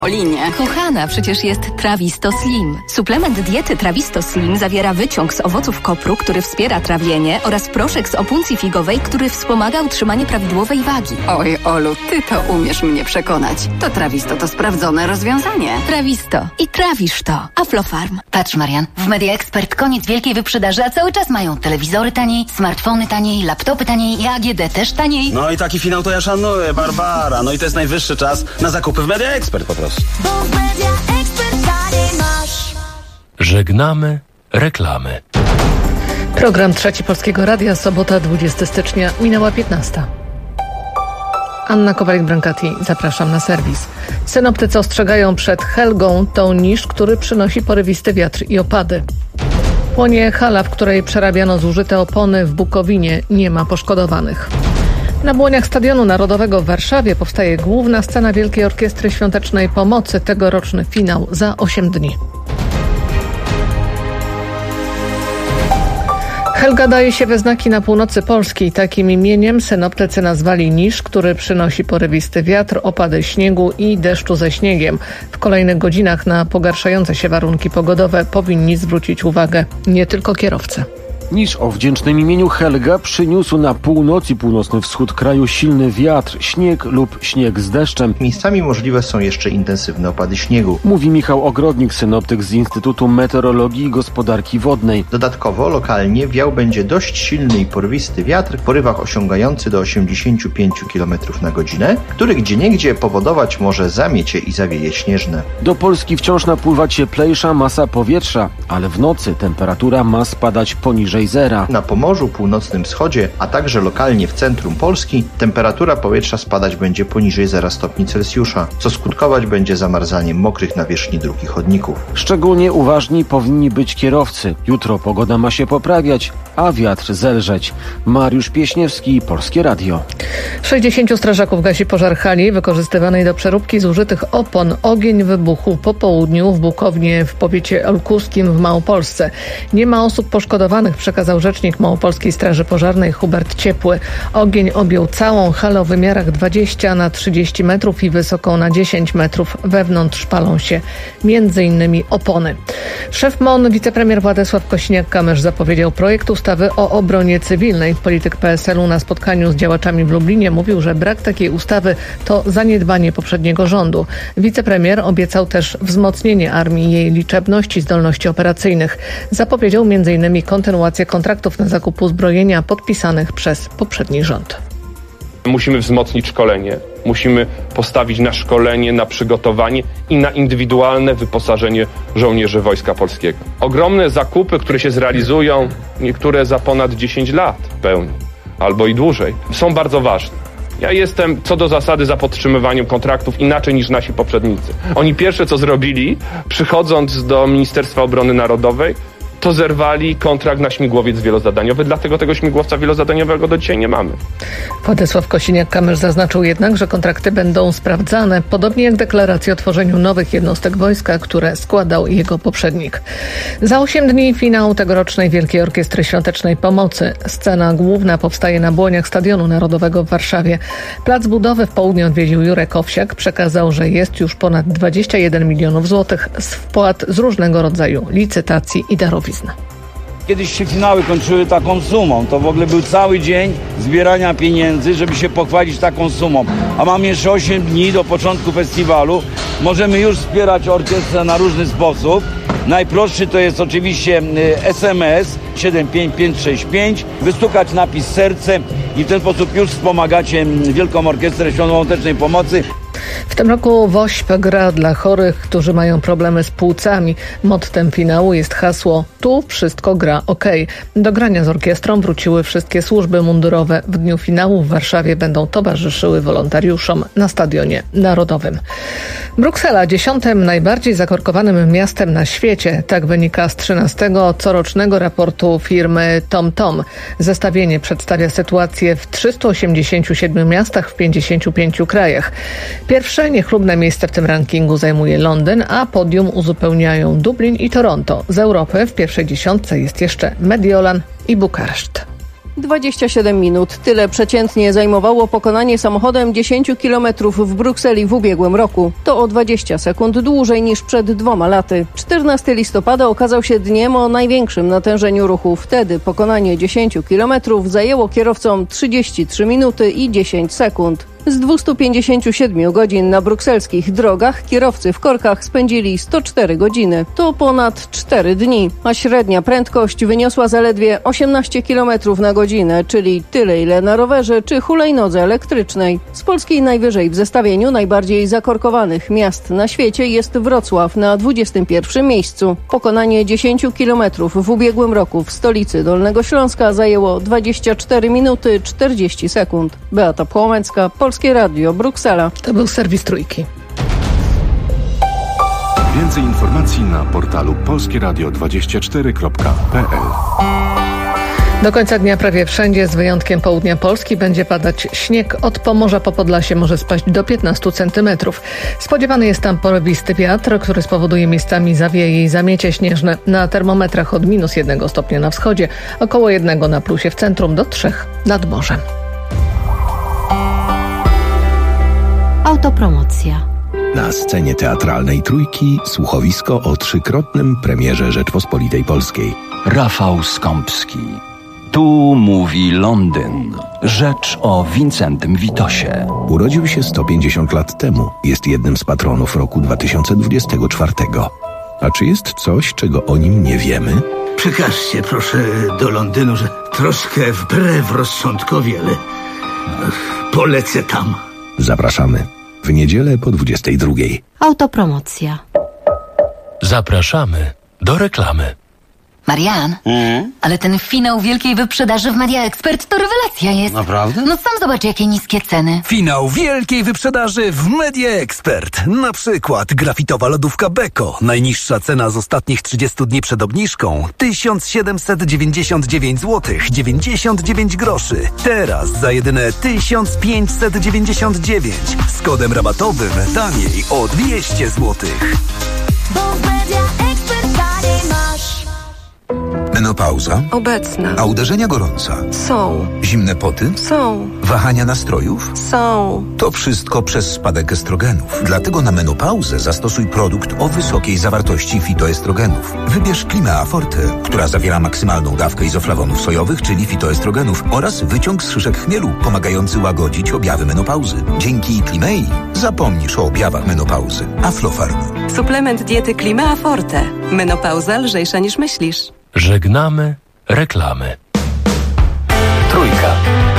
Linie. Kochana, przecież jest Trawisto Slim. Suplement diety Trawisto Slim zawiera wyciąg z owoców kopru, który wspiera trawienie, oraz proszek z opuncji figowej, który wspomaga utrzymanie prawidłowej wagi. Oj, Olu, ty to umiesz mnie przekonać. To Trawisto to sprawdzone rozwiązanie. Trawisto. I trawisz to. Aflofarm. Patrz, Marian, w Media Expert koniec wielkiej wyprzedaży, a cały czas mają telewizory taniej, smartfony taniej, laptopy taniej i AGD też taniej. No i taki finał to ja szanuję, Barbara. No i to jest najwyższy czas na zakupy w Media Expert po prostu. Bo w Media Expert taniej masz. Żegnamy reklamy. Program Trzeci Polskiego Radia, sobota 20 stycznia, minęła 15. Anna Kowalik-Brankati, zapraszam na serwis. Synoptycy ostrzegają przed Helgą, to nisz, który przynosi porywisty wiatr i opady. Płonie hala, w której przerabiano zużyte opony w Bukowinie, nie ma poszkodowanych. Na błoniach Stadionu Narodowego w Warszawie powstaje główna scena Wielkiej Orkiestry Świątecznej Pomocy. Tegoroczny finał za 8 dni. Helga daje się we znaki na północy Polski. Takim imieniem synoptycy nazwali nisz, który przynosi porywisty wiatr, opady śniegu i deszczu ze śniegiem. W kolejnych godzinach na pogarszające się warunki pogodowe powinni zwrócić uwagę nie tylko kierowcy. Niż o wdzięcznym imieniu Helga przyniósł na północ i północny wschód kraju silny wiatr, śnieg lub śnieg z deszczem. Miejscami możliwe są jeszcze intensywne opady śniegu. Mówi Michał Ogrodnik, synoptyk z Instytutu Meteorologii i Gospodarki Wodnej. Dodatkowo lokalnie wiał będzie dość silny i porwisty wiatr w porywach osiągający do 85 km na godzinę, który gdzieniegdzie powodować może zamiecie i zawieje śnieżne. Do Polski wciąż napływa cieplejsza masa powietrza, ale w nocy temperatura ma spadać poniżej zera. Na Pomorzu, północnym wschodzie, a także lokalnie w centrum Polski temperatura powietrza spadać będzie poniżej 0 stopni Celsjusza, co skutkować będzie zamarzaniem mokrych nawierzchni dróg i chodników. Szczególnie uważni powinni być kierowcy. Jutro pogoda ma się poprawiać, a wiatr zelżeć. Mariusz Pieśniewski, Polskie Radio. 60 strażaków gasi pożar hali wykorzystywanej do przeróbki zużytych opon. Ogień wybuchł po południu w Bukownie w powiecie olkuskim w Małopolsce. Nie ma osób poszkodowanych, przekazał rzecznik Małopolskiej Straży Pożarnej Hubert Ciepły. Ogień objął całą halę o wymiarach 20 na 30 metrów i wysoką na 10 metrów. Wewnątrz palą się m.in. opony. Szef MON, wicepremier Władysław Kosiniak-Kamysz zapowiedział projekt ustawy o obronie cywilnej. Polityk PSL-u na spotkaniu z działaczami w Lublinie mówił, że brak takiej ustawy to zaniedbanie poprzedniego rządu. Wicepremier obiecał też wzmocnienie armii i jej liczebności i zdolności operacyjnych. Zapowiedział m.in. kontynuację kontraktów na zakup uzbrojenia podpisanych przez poprzedni rząd. Musimy wzmocnić szkolenie. Musimy postawić na szkolenie, na przygotowanie i na indywidualne wyposażenie żołnierzy Wojska Polskiego. Ogromne zakupy, które się zrealizują, niektóre za ponad 10 lat w pełni, albo i dłużej, są bardzo ważne. Ja jestem co do zasady za podtrzymywaniem kontraktów inaczej niż nasi poprzednicy. Oni pierwsze co zrobili, przychodząc do Ministerstwa Obrony Narodowej, to zerwali kontrakt na śmigłowiec wielozadaniowy, dlatego tego śmigłowca wielozadaniowego do dzisiaj nie mamy. Władysław Kosiniak-Kamysz zaznaczył jednak, że kontrakty będą sprawdzane, podobnie jak deklaracje o tworzeniu nowych jednostek wojska, które składał jego poprzednik. Za 8 dni finał tegorocznej Wielkiej Orkiestry Świątecznej Pomocy. Scena główna powstaje na błoniach Stadionu Narodowego w Warszawie. Plac budowy w południe odwiedził Jurek Owsiak. Przekazał, że jest już ponad 21 milionów złotych z wpłat z różnego rodzaju licytacji i darowizn. Kiedyś się finały kończyły taką sumą. To w ogóle był cały dzień zbierania pieniędzy, żeby się pochwalić taką sumą. A mamy jeszcze 8 dni do początku festiwalu. Możemy już wspierać orkiestrę na różny sposób. Najprostszy to jest oczywiście SMS 75565. Wystukać napis serce i w ten sposób już wspomagacie Wielką Orkiestrę Świątecznej Pomocy. W tym roku WOŚP gra dla chorych, którzy mają problemy z płucami. Mottem finału jest hasło „Tu wszystko gra OK”. Do grania z orkiestrą wróciły wszystkie służby mundurowe. W dniu finału w Warszawie będą towarzyszyły wolontariuszom na Stadionie Narodowym. Bruksela 10. najbardziej zakorkowanym miastem na świecie. Tak wynika z 13. corocznego raportu firmy TomTom. Zestawienie przedstawia sytuację w 387 miastach w 55 krajach. Pierwsze niechlubne miejsce w tym rankingu zajmuje Londyn, a podium uzupełniają Dublin i Toronto. Z Europy w pierwszej dziesiątce jest jeszcze Mediolan i Bukareszt. 27 minut. Tyle przeciętnie zajmowało pokonanie samochodem 10 km w Brukseli w ubiegłym roku. To o 20 sekund dłużej niż przed 2 laty. 14 listopada okazał się dniem o największym natężeniu ruchu. Wtedy pokonanie 10 km zajęło kierowcom 33 minuty i 10 sekund. Z 257 godzin na brukselskich drogach kierowcy w korkach spędzili 104 godziny. To ponad 4 dni, a średnia prędkość wyniosła zaledwie 18 km na godzinę, czyli tyle ile na rowerze czy hulajnodze elektrycznej. Z Polski najwyżej w zestawieniu najbardziej zakorkowanych miast na świecie jest Wrocław na 21 miejscu. Pokonanie 10 km w ubiegłym roku w stolicy Dolnego Śląska zajęło 24 minuty 40 sekund. Beata Płomecka, Polskie Radio, Bruksela. To był serwis Trójki. Więcej informacji na portalu polskieradio24.pl. Do końca dnia prawie wszędzie, z wyjątkiem południa Polski, będzie padać śnieg. Od Pomorza po Podlasie może spaść do 15 cm. Spodziewany jest tam porywisty wiatr, który spowoduje miejscami zawieje i zamiecie śnieżne. Na termometrach od -1 stopnia na wschodzie, około 1 na plusie w centrum, do 3 nad morzem. Autopromocja. Na scenie teatralnej Trójki słuchowisko o 3-krotnym premierze Rzeczpospolitej Polskiej. Rafał Skąpski. Tu mówi Londyn. Rzecz o Wincentym Witosie. Urodził się 150 lat temu. Jest jednym z patronów roku 2024. A czy jest coś, czego o nim nie wiemy? Przekażcie proszę do Londynu, że troszkę wbrew rozsądkowi, ale polecę tam. Zapraszamy. W niedzielę po 22. Autopromocja. Zapraszamy do reklamy. Marian, ale ten finał wielkiej wyprzedaży w Media Expert to rewelacja jest. Naprawdę? No sam zobacz, jakie niskie ceny. Finał wielkiej wyprzedaży w Media Expert. Na przykład grafitowa lodówka Beko. Najniższa cena z ostatnich 30 dni przed obniżką 1799 zł 99 groszy. Teraz za jedyne 1599 z kodem rabatowym taniej o 200 zł. Bo w Media Expert taniej masz. Menopauza? Obecna. A uderzenia gorąca? Są. Zimne poty? Są. Wahania nastrojów? Są. To wszystko przez spadek estrogenów. Dlatego na menopauzę zastosuj produkt o wysokiej zawartości fitoestrogenów. Wybierz Climea Forte, która zawiera maksymalną dawkę izoflawonów sojowych, czyli fitoestrogenów, oraz wyciąg z szyszek chmielu, pomagający łagodzić objawy menopauzy. Dzięki Climei zapomnisz o objawach menopauzy. Aflofarm. Suplement diety Climea Forte. Menopauza lżejsza niż myślisz. Żegnamy reklamy. Trójka.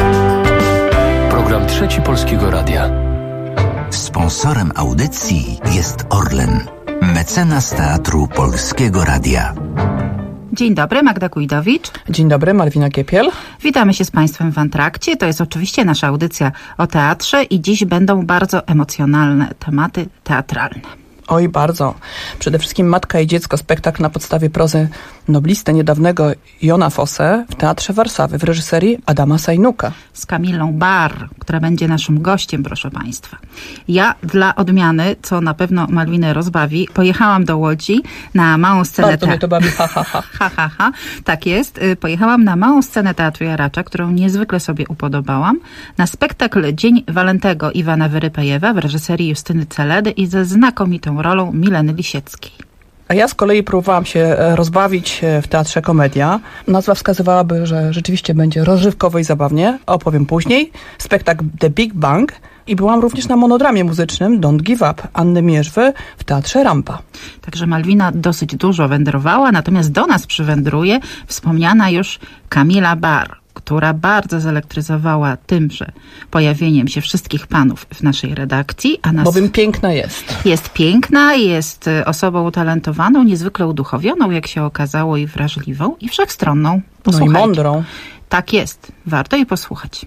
Program Trzeci Polskiego Radia. Sponsorem audycji jest Orlen, mecenas Teatru Polskiego Radia. Dzień dobry, Magda Kujdowicz. Dzień dobry, Malwina Kiepiel. Witamy się z Państwem w Antrakcie. To jest oczywiście nasza audycja o teatrze i dziś będą bardzo emocjonalne tematy teatralne. Oj, bardzo. Przede wszystkim Matka i dziecko, spektakl na podstawie prozy noblisty niedawnego Jona Fosse w Teatrze Warszawy w reżyserii Adama Sajnuka. Z Kamilą Bar, która będzie naszym gościem, proszę Państwa. Ja dla odmiany, co na pewno Malwinę rozbawi, pojechałam do Łodzi na małą scenę... Bardzo mnie to bawi, ha, ha, ha. Ha, ha, ha. Tak jest. Pojechałam na małą scenę Teatru Jaracza, którą niezwykle sobie upodobałam, na spektakl Dzień Walentego Iwana Wyrypejewa w reżyserii Justyny Celedy i ze znakomitą rolą Mileny Lisieckiej. A ja z kolei próbowałam się rozbawić w Teatrze Komedia. Nazwa wskazywałaby, że rzeczywiście będzie rozrywkowo i zabawnie. Opowiem później. Spektakl The Big Bang. I byłam również na monodramie muzycznym Don't Give Up Anny Mierzwy w Teatrze Rampa. Także Malwina dosyć dużo wędrowała, natomiast do nas przywędruje wspomniana już Kamila Bar, która bardzo zelektryzowała tymże pojawieniem się wszystkich panów w naszej redakcji. A nas bowiem piękna jest. Jest piękna, jest osobą utalentowaną, niezwykle uduchowioną, jak się okazało, i wrażliwą, i wszechstronną. No i mądrą. Tak jest. Warto jej posłuchać.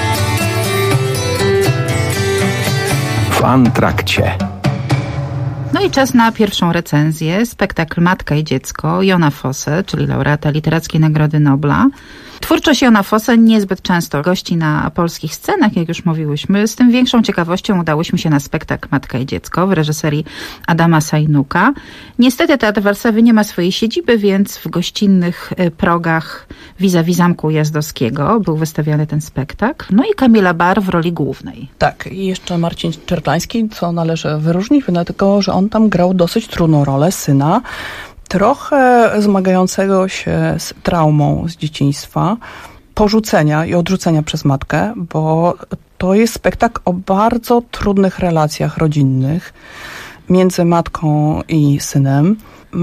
W Antrakcie. No i czas na pierwszą recenzję. Spektakl Matka i dziecko Jona Fosse, czyli laureata Literackiej Nagrody Nobla. Twórczość Jona Fosse niezbyt często gości na polskich scenach, jak już mówiłyśmy. Z tym większą ciekawością udałyśmy się na spektakl Matka i dziecko w reżyserii Adama Sajnuka. Niestety Teatr Warszawy nie ma swojej siedziby, więc w gościnnych progach vis-a-vis Zamku Ujazdowskiego był wystawiany ten spektakl. No i Kamila Bar w roli głównej. Tak, i jeszcze Marcin Czerplański, co należy wyróżnić, dlatego że on tam grał dosyć trudną rolę syna, trochę zmagającego się z traumą z dzieciństwa, porzucenia i odrzucenia przez matkę, bo to jest spektakl o bardzo trudnych relacjach rodzinnych między matką i synem.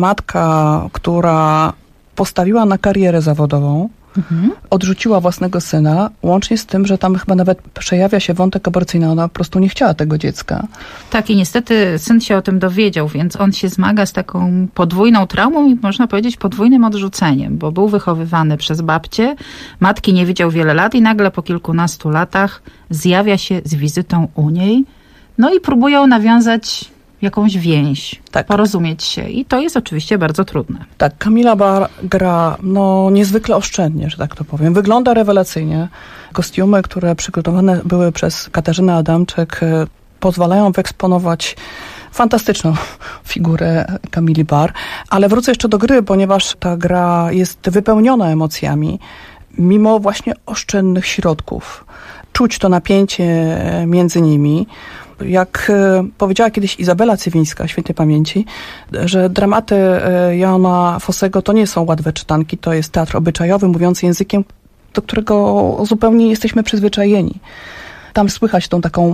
Matka, która postawiła na karierę zawodową, odrzuciła własnego syna, łącznie z tym, że tam chyba nawet przejawia się wątek aborcyjny. Ona po prostu nie chciała tego dziecka. Tak, i niestety syn się o tym dowiedział, więc on się zmaga z taką podwójną traumą i można powiedzieć podwójnym odrzuceniem, bo był wychowywany przez babcię, matki nie widział wiele lat i nagle po kilkunastu latach zjawia się z wizytą u niej, no i próbują nawiązać jakąś więź, porozumieć się. I to jest oczywiście bardzo trudne. Tak, Kamila Bar gra niezwykle oszczędnie, że tak to powiem. Wygląda rewelacyjnie. Kostiumy, które przygotowane były przez Katarzynę Adamczyk, pozwalają wyeksponować fantastyczną figurę Kamili Bar. Ale wrócę jeszcze do gry, ponieważ ta gra jest wypełniona emocjami, mimo właśnie oszczędnych środków. Czuć to napięcie między nimi. Jak powiedziała kiedyś Izabela Cywińska, świętej pamięci, że dramaty Jana Fossego to nie są łatwe czytanki, to jest teatr obyczajowy, mówiący językiem, do którego zupełnie jesteśmy przyzwyczajeni. Tam słychać tą taką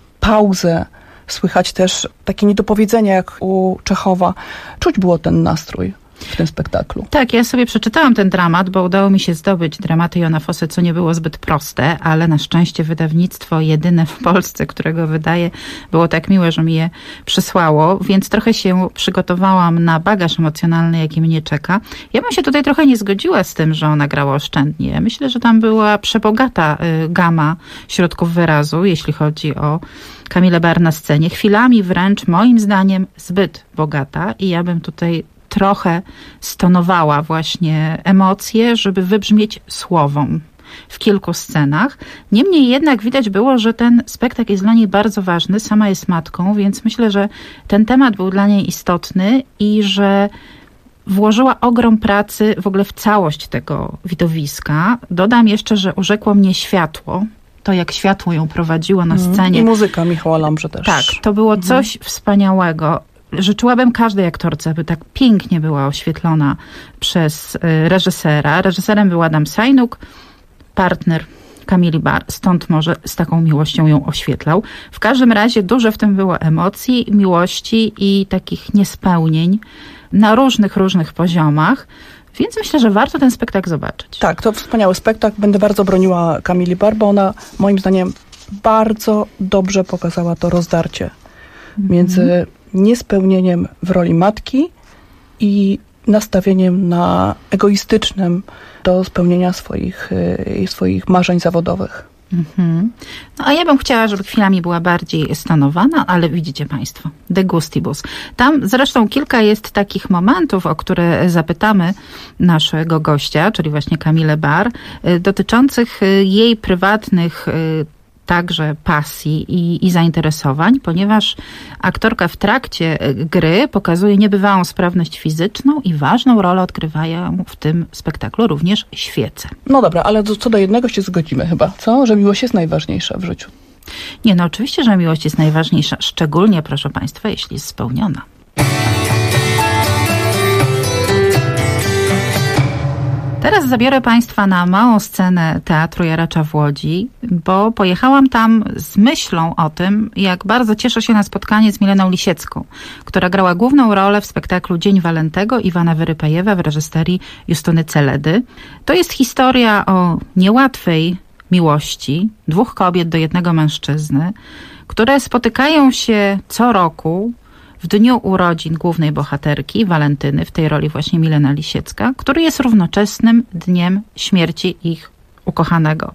pauzę, słychać też takie niedopowiedzenia jak u Czechowa. Czuć było ten nastrój w tym spektaklu. Tak, ja sobie przeczytałam ten dramat, bo udało mi się zdobyć dramaty Jana Fosse, co nie było zbyt proste, ale na szczęście wydawnictwo jedyne w Polsce, którego wydaje, było tak miłe, że mi je przysłało, więc trochę się przygotowałam na bagaż emocjonalny, jaki mnie czeka. Ja bym się tutaj trochę nie zgodziła z tym, że ona grała oszczędnie. Myślę, że tam była przebogata gama środków wyrazu, jeśli chodzi o Kamilę Bar na scenie. Chwilami wręcz, moim zdaniem, zbyt bogata i ja bym tutaj trochę stonowała właśnie emocje, żeby wybrzmieć słowom w kilku scenach. Niemniej jednak widać było, że ten spektakl jest dla niej bardzo ważny. Sama jest matką, więc myślę, że ten temat był dla niej istotny i że włożyła ogrom pracy w ogóle w całość tego widowiska. Dodam jeszcze, że urzekło mnie światło. To, jak światło ją prowadziło na scenie. I muzyka Michała Lambrze też. Tak, to było coś wspaniałego. Życzyłabym każdej aktorce, aby tak pięknie była oświetlona przez reżysera. Reżyserem był Adam Sajnuk, partner Kamili Bar, stąd może z taką miłością ją oświetlał. W każdym razie dużo w tym było emocji, miłości i takich niespełnień na różnych poziomach. Więc myślę, że warto ten spektakl zobaczyć. Tak, to wspaniały spektakl. Będę bardzo broniła Kamili Bar, bo ona moim zdaniem bardzo dobrze pokazała to rozdarcie między niespełnieniem w roli matki i nastawieniem na egoistycznym do spełnienia swoich marzeń zawodowych. No a ja bym chciała, żeby chwilami była bardziej stonowana, ale widzicie Państwo, de gustibus. Tam zresztą kilka jest takich momentów, o które zapytamy naszego gościa, czyli właśnie Kamilę Bar, dotyczących jej prywatnych także pasji i zainteresowań, ponieważ aktorka w trakcie gry pokazuje niebywałą sprawność fizyczną i ważną rolę odgrywają w tym spektaklu również świece. No dobra, ale co do jednego się zgodzimy chyba, co? Że miłość jest najważniejsza w życiu. Nie, no oczywiście, że miłość jest najważniejsza, szczególnie, proszę Państwa, jeśli jest spełniona. Teraz zabiorę Państwa na małą scenę Teatru Jaracza w Łodzi, bo pojechałam tam z myślą o tym, jak bardzo cieszę się na spotkanie z Mileną Lisiecką, która grała główną rolę w spektaklu Dzień Walentego Iwana Wyrypajewa w reżyserii Justyny Celedy. To jest historia o niełatwej miłości dwóch kobiet do jednego mężczyzny, które spotykają się co roku w dniu urodzin głównej bohaterki, Walentyny, w tej roli właśnie Milena Lisiecka, który jest równoczesnym dniem śmierci ich ukochanego.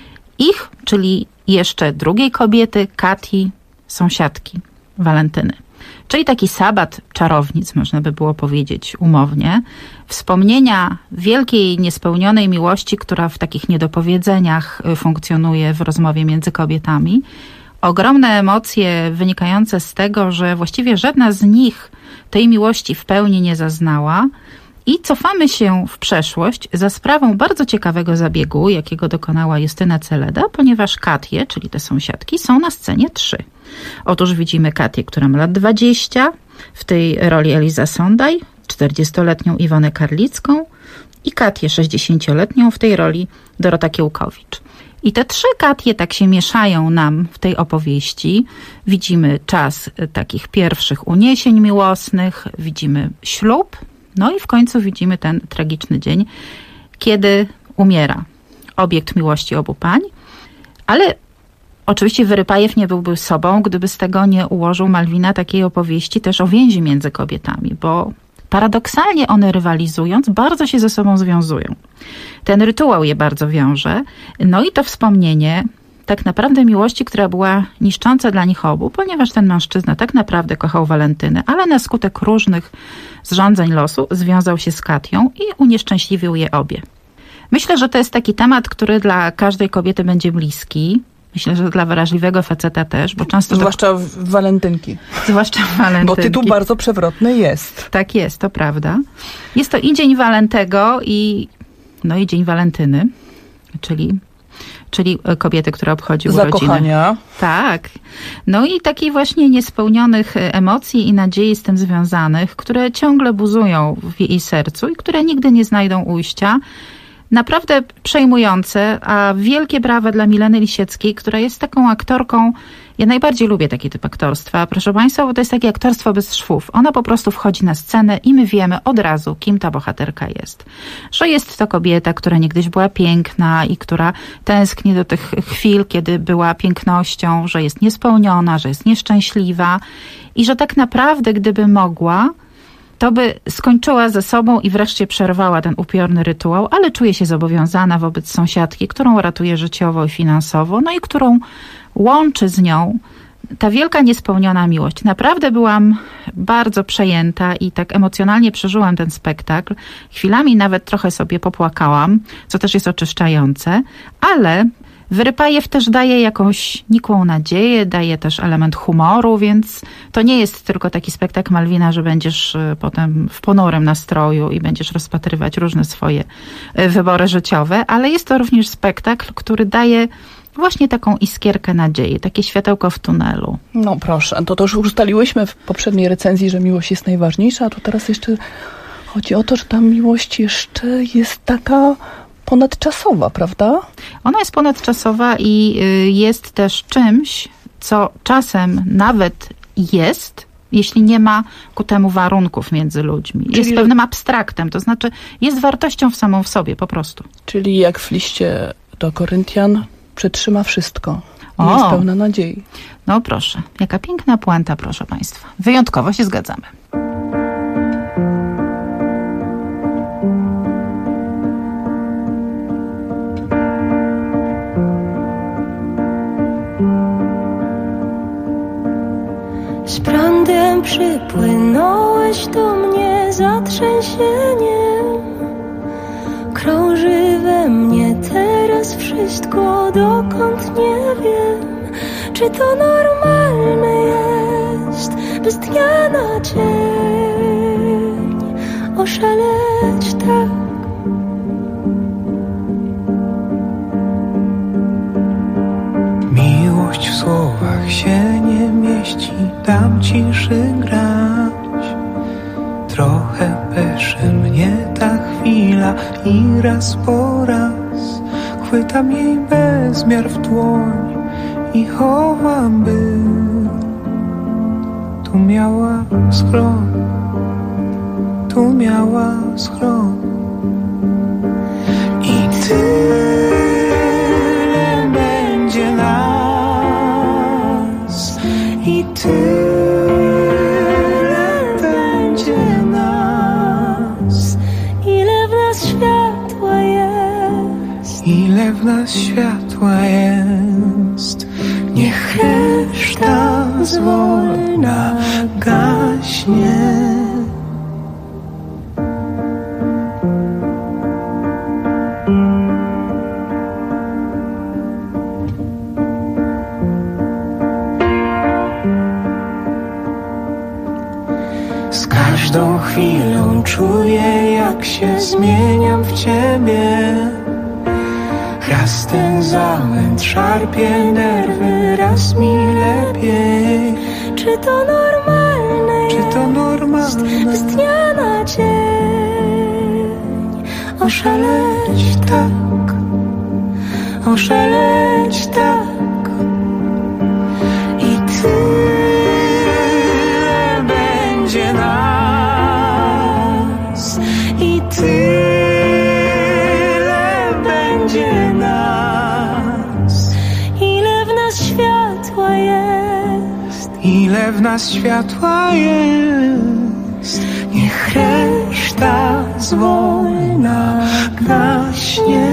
Ich, czyli jeszcze drugiej kobiety, Kati, sąsiadki Walentyny. czyli taki sabat czarownic, można by było powiedzieć umownie. Wspomnienia wielkiej, niespełnionej miłości, która w takich niedopowiedzeniach funkcjonuje w rozmowie między kobietami. Ogromne emocje wynikające z tego, że właściwie żadna z nich tej miłości w pełni nie zaznała. I cofamy się w przeszłość za sprawą bardzo ciekawego zabiegu, jakiego dokonała Justyna Celeda, ponieważ Katie, czyli te sąsiadki, są na scenie 3. Otóż widzimy Katię, która ma lat 20, w tej roli Eliza Sondaj, 40-letnią Iwonę Karlicką i Katię 60-letnią w tej roli Dorota Kiełkowicz. I te 3 Katie tak się mieszają nam w tej opowieści. Widzimy czas takich pierwszych uniesień miłosnych, widzimy ślub, no i w końcu widzimy ten tragiczny dzień, kiedy umiera obiekt miłości obu pań. Ale oczywiście Wyrypajew nie byłby sobą, gdyby z tego nie ułożył Malwina takiej opowieści też o więzi między kobietami, bo paradoksalnie one rywalizując bardzo się ze sobą związują. Ten rytuał je bardzo wiąże. No i to wspomnienie tak naprawdę miłości, która była niszcząca dla nich obu, ponieważ ten mężczyzna tak naprawdę kochał Walentynę, ale na skutek różnych zrządzeń losu związał się z Katią i unieszczęśliwił je obie. Myślę, że to jest taki temat, który dla każdej kobiety będzie bliski. Myślę, że dla wrażliwego faceta też, bo często... Zwłaszcza w walentynki. Zwłaszcza w walentynki. Bo tytuł bardzo przewrotny jest. Tak jest, to prawda. Jest to i Dzień Walentego i Dzień Walentyny, czyli kobiety, która obchodzi urodziny. Zakochania. Tak. No i takich właśnie niespełnionych emocji i nadziei z tym związanych, które ciągle buzują w jej sercu i które nigdy nie znajdą ujścia. Naprawdę przejmujące, a wielkie brawa dla Mileny Lisieckiej, która jest taką aktorką, ja najbardziej lubię taki typ aktorstwa, proszę Państwa, bo to jest takie aktorstwo bez szwów. Ona po prostu wchodzi na scenę i my wiemy od razu, kim ta bohaterka jest. Że jest to kobieta, która niegdyś była piękna i która tęskni do tych chwil, kiedy była pięknością, że jest niespełniona, że jest nieszczęśliwa i że tak naprawdę, gdyby mogła, to by skończyła ze sobą i wreszcie przerwała ten upiorny rytuał, ale czuje się zobowiązana wobec sąsiadki, którą ratuje życiowo i finansowo, no i którą łączy z nią ta wielka niespełniona miłość. Naprawdę byłam bardzo przejęta i tak emocjonalnie przeżyłam ten spektakl. Chwilami nawet trochę sobie popłakałam, co też jest oczyszczające, ale Wyrypajew też daje jakąś nikłą nadzieję, daje też element humoru, więc to nie jest tylko taki spektakl Malwina, że będziesz potem w ponurym nastroju i będziesz rozpatrywać różne swoje wybory życiowe, ale jest to również spektakl, który daje właśnie taką iskierkę nadziei, takie światełko w tunelu. No proszę, to już ustaliłyśmy w poprzedniej recenzji, że miłość jest najważniejsza, a tu teraz jeszcze chodzi o to, że ta miłość jeszcze jest taka ponadczasowa, prawda? Ona jest ponadczasowa i jest też czymś, co czasem nawet jest, jeśli nie ma ku temu warunków między ludźmi. Czyli jest pewnym abstraktem, to znaczy jest wartością samą w sobie po prostu. Czyli jak w liście do Koryntian przetrzyma wszystko. I jest pełna nadziei. No proszę, jaka piękna puenta, proszę Państwa. Wyjątkowo się zgadzamy. Z prądem przypłynąłeś do mnie zatrzęsieniem. Krąży we mnie teraz wszystko, dokąd nie wiem. Czy to normalne jest, by z dnia na dzień oszaleć tak? Miłość w słowach się nie mieści, dam ciszy grać. Trochę peszy mnie ta chwila i raz po raz chwytam jej bezmiar w dłoń i chowam, by tu miała schron, tu miała schron. I tyle będzie nas, i tyle będzie nas. Ile w nas światła jest, ile w nas światła jest. Niech reszta zwolna gaśnie. Z każdą chwilą czuję, jak się zmieniam w ciebie. Raz ten zamęt szarpie nerwy, raz mi lepiej. Czy to normalne? Czy to normalne? Z dnia na dzień oszaleć tak, oszaleć tak. I tyle będzie nas, i tyle będzie nas. Ile w nas światła jest, ile w nas światła jest. Niech reszta zwolna gaśnie.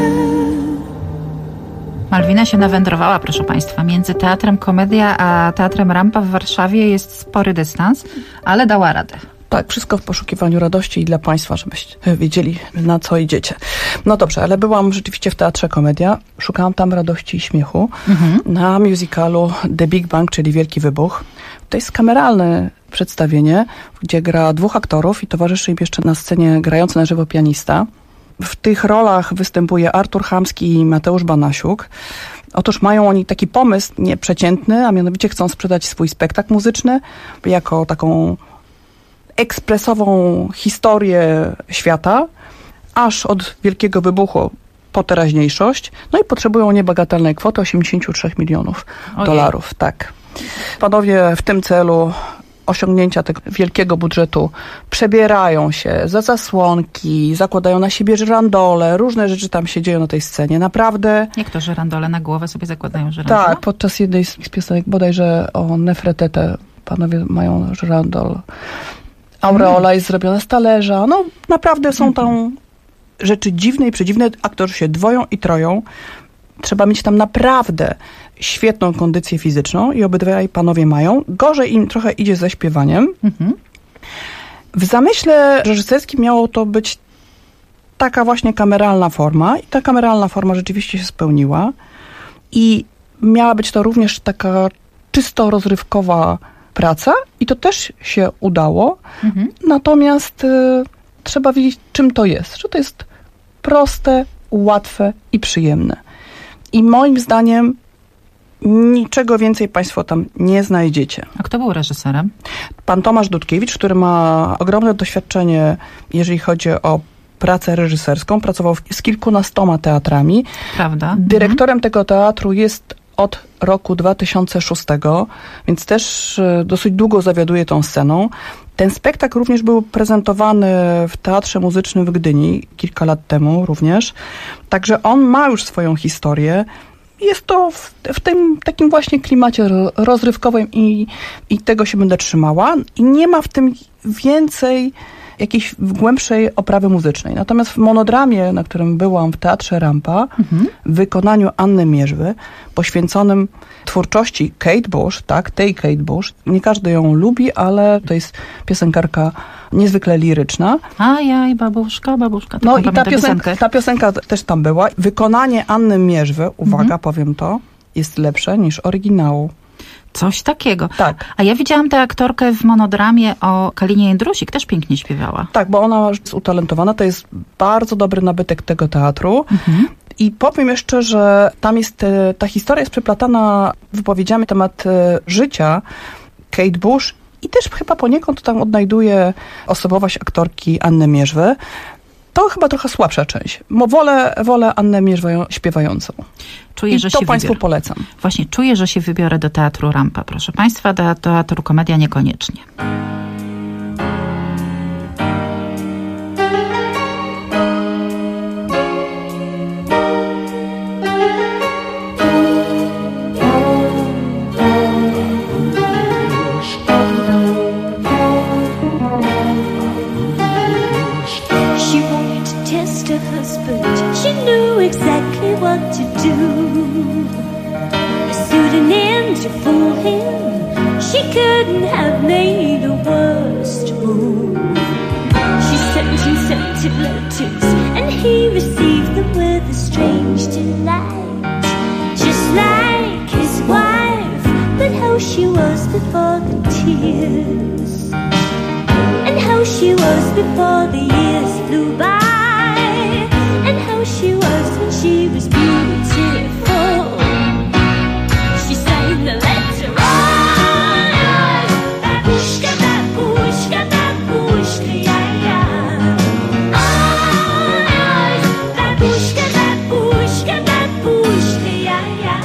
Malwina się nawędrowała, proszę Państwa. Między Teatrem Komedia a Teatrem Rampa w Warszawie jest spory dystans, ale dała radę. Tak, wszystko w poszukiwaniu radości i dla Państwa, żebyście wiedzieli, na co idziecie. No dobrze, ale byłam rzeczywiście w Teatrze Komedia. Szukałam tam radości i śmiechu na musicalu The Big Bang, czyli Wielki Wybuch. To jest kameralne przedstawienie, gdzie gra 2 aktorów i towarzyszy im jeszcze na scenie grający na żywo pianista. W tych rolach występuje Artur Chamski i Mateusz Banasiuk. Otóż mają oni taki pomysł nieprzeciętny, a mianowicie chcą sprzedać swój spektakl muzyczny jako taką ekspresową historię świata, aż od Wielkiego Wybuchu po teraźniejszość. No i potrzebują niebagatelnej kwoty $83 milionów. Tak. Panowie w tym celu osiągnięcia tego wielkiego budżetu przebierają się za zasłonki, zakładają na siebie żyrandole, różne rzeczy tam się dzieją na tej scenie. Naprawdę. Jak to żyrandole na głowę sobie zakładają żyrandole? Tak, podczas jednej z piosenek bodajże o Nefretete panowie mają żyrandol. Aureola jest zrobiona z talerza. No naprawdę są tam rzeczy dziwne i przedziwne. Aktorzy się dwoją i troją. Trzeba mieć tam naprawdę świetną kondycję fizyczną i obydwaj panowie mają. Gorzej im trochę idzie ze śpiewaniem. W zamyśle reżyserskim miało to być taka właśnie kameralna forma i ta kameralna forma rzeczywiście się spełniła i miała być to również taka czysto rozrywkowa praca i to też się udało. Natomiast trzeba wiedzieć, czym to jest. Że to jest proste, łatwe i przyjemne. I moim zdaniem niczego więcej Państwo tam nie znajdziecie. A kto był reżyserem? Pan Tomasz Dudkiewicz, który ma ogromne doświadczenie, jeżeli chodzi o pracę reżyserską. Pracował z kilkunastoma teatrami. Prawda. Dyrektorem tego teatru jest od roku 2006, więc też dosyć długo zawiaduje tą sceną. Ten spektakl również był prezentowany w Teatrze Muzycznym w Gdyni kilka lat temu również. Także on ma już swoją historię. Jest to w tym takim właśnie klimacie rozrywkowym i tego się będę trzymała. I nie ma w tym więcej jakiejś głębszej oprawy muzycznej. Natomiast w monodramie, na którym byłam w Teatrze Rampa, w wykonaniu Anny Mierzwy, poświęconym twórczości Kate Bush, tak, tej Kate Bush. Nie każdy ją lubi, ale to jest piosenkarka niezwykle liryczna. Ajaj, babuszka, babuszka. No i ta piosenka też tam była. Wykonanie Anny Mierzwy, uwaga, powiem to, jest lepsze niż oryginału. Coś takiego. Tak. A ja widziałam tę aktorkę w monodramie o Kalinie Jędrusik, też pięknie śpiewała. Tak, bo ona jest utalentowana, to jest bardzo dobry nabytek tego teatru. I powiem jeszcze, że tam jest, ta historia jest przeplatana wypowiedziami na temat życia Kate Bush i też chyba poniekąd tam odnajduje osobowość aktorki Anny Mierzwy. To chyba trochę słabsza część, bo wolę Annę Mierzwę śpiewającą. Czuję, że to się Państwu polecam. Właśnie, czuję, że się wybiorę do Teatru Rampa, proszę Państwa, do Teatru Komedia niekoniecznie. She couldn't have made a to letters, and he received them with a strange delight. Just like his wife, but how she was before the tears, and how she was before the years flew by, and how she was when she was beautiful. She signed the letter. Babushka, babushka, babushka, ja. Babushka, babushka, babushka, ja.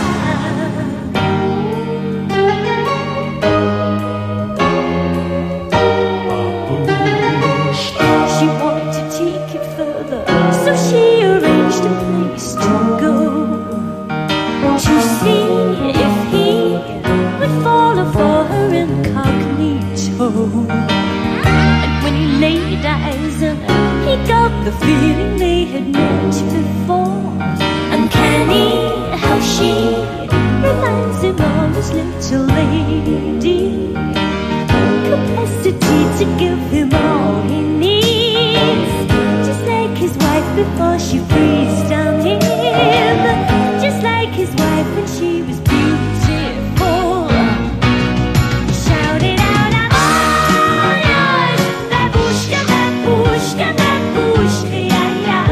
She wanted to take it further, so she arranged a place to go, to see if he would follow for her incognito. And when he laid eyes on her, he got the feeling they had met before. Uncanny how she reminds him of his little lady, capacity to give him all he needs, just like his wife before she breathed on him, just like his wife when she was beautiful. Shout it out, I'm all yours. Babushka, babushka, babushka, ja.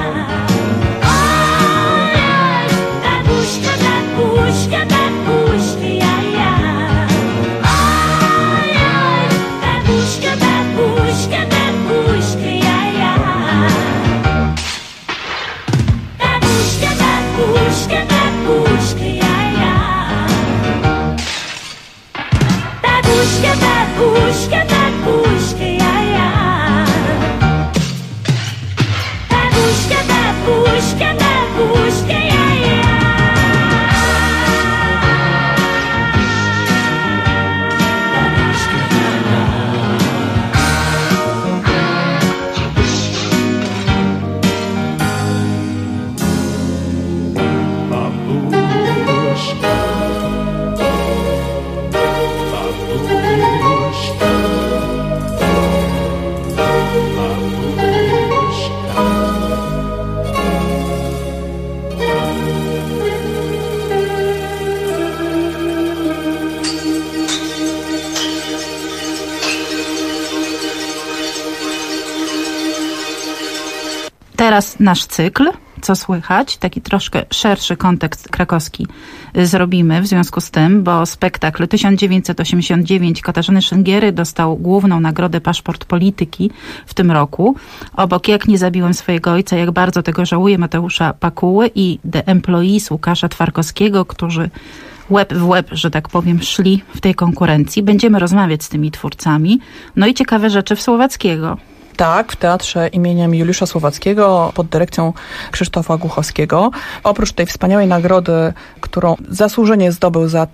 All yours. Babushka, babushka, babushka, ja. All yours. Babushka, babushka, babushka, ja. Babushka, babushka, babushka, ja. Babushka, babushka, babushka, ja. Babushka, babushka, babushka, ja. Teraz nasz cykl, co słychać, taki troszkę szerszy kontekst krakowski zrobimy w związku z tym, bo spektakl 1989 Katarzyny Szyngiry dostał główną nagrodę Paszport Polityki w tym roku. Obok Jak nie zabiłem swojego ojca, jak bardzo tego żałuję Mateusza Pakuły i The Employees Łukasza Twarkowskiego, którzy łeb w łeb, że tak powiem, szli w tej konkurencji. Będziemy rozmawiać z tymi twórcami. No i ciekawe rzeczy w Słowackiego. Tak, w Teatrze imieniem Juliusza Słowackiego pod dyrekcją Krzysztofa Głuchowskiego. Oprócz tej wspaniałej nagrody, którą zasłużenie zdobył za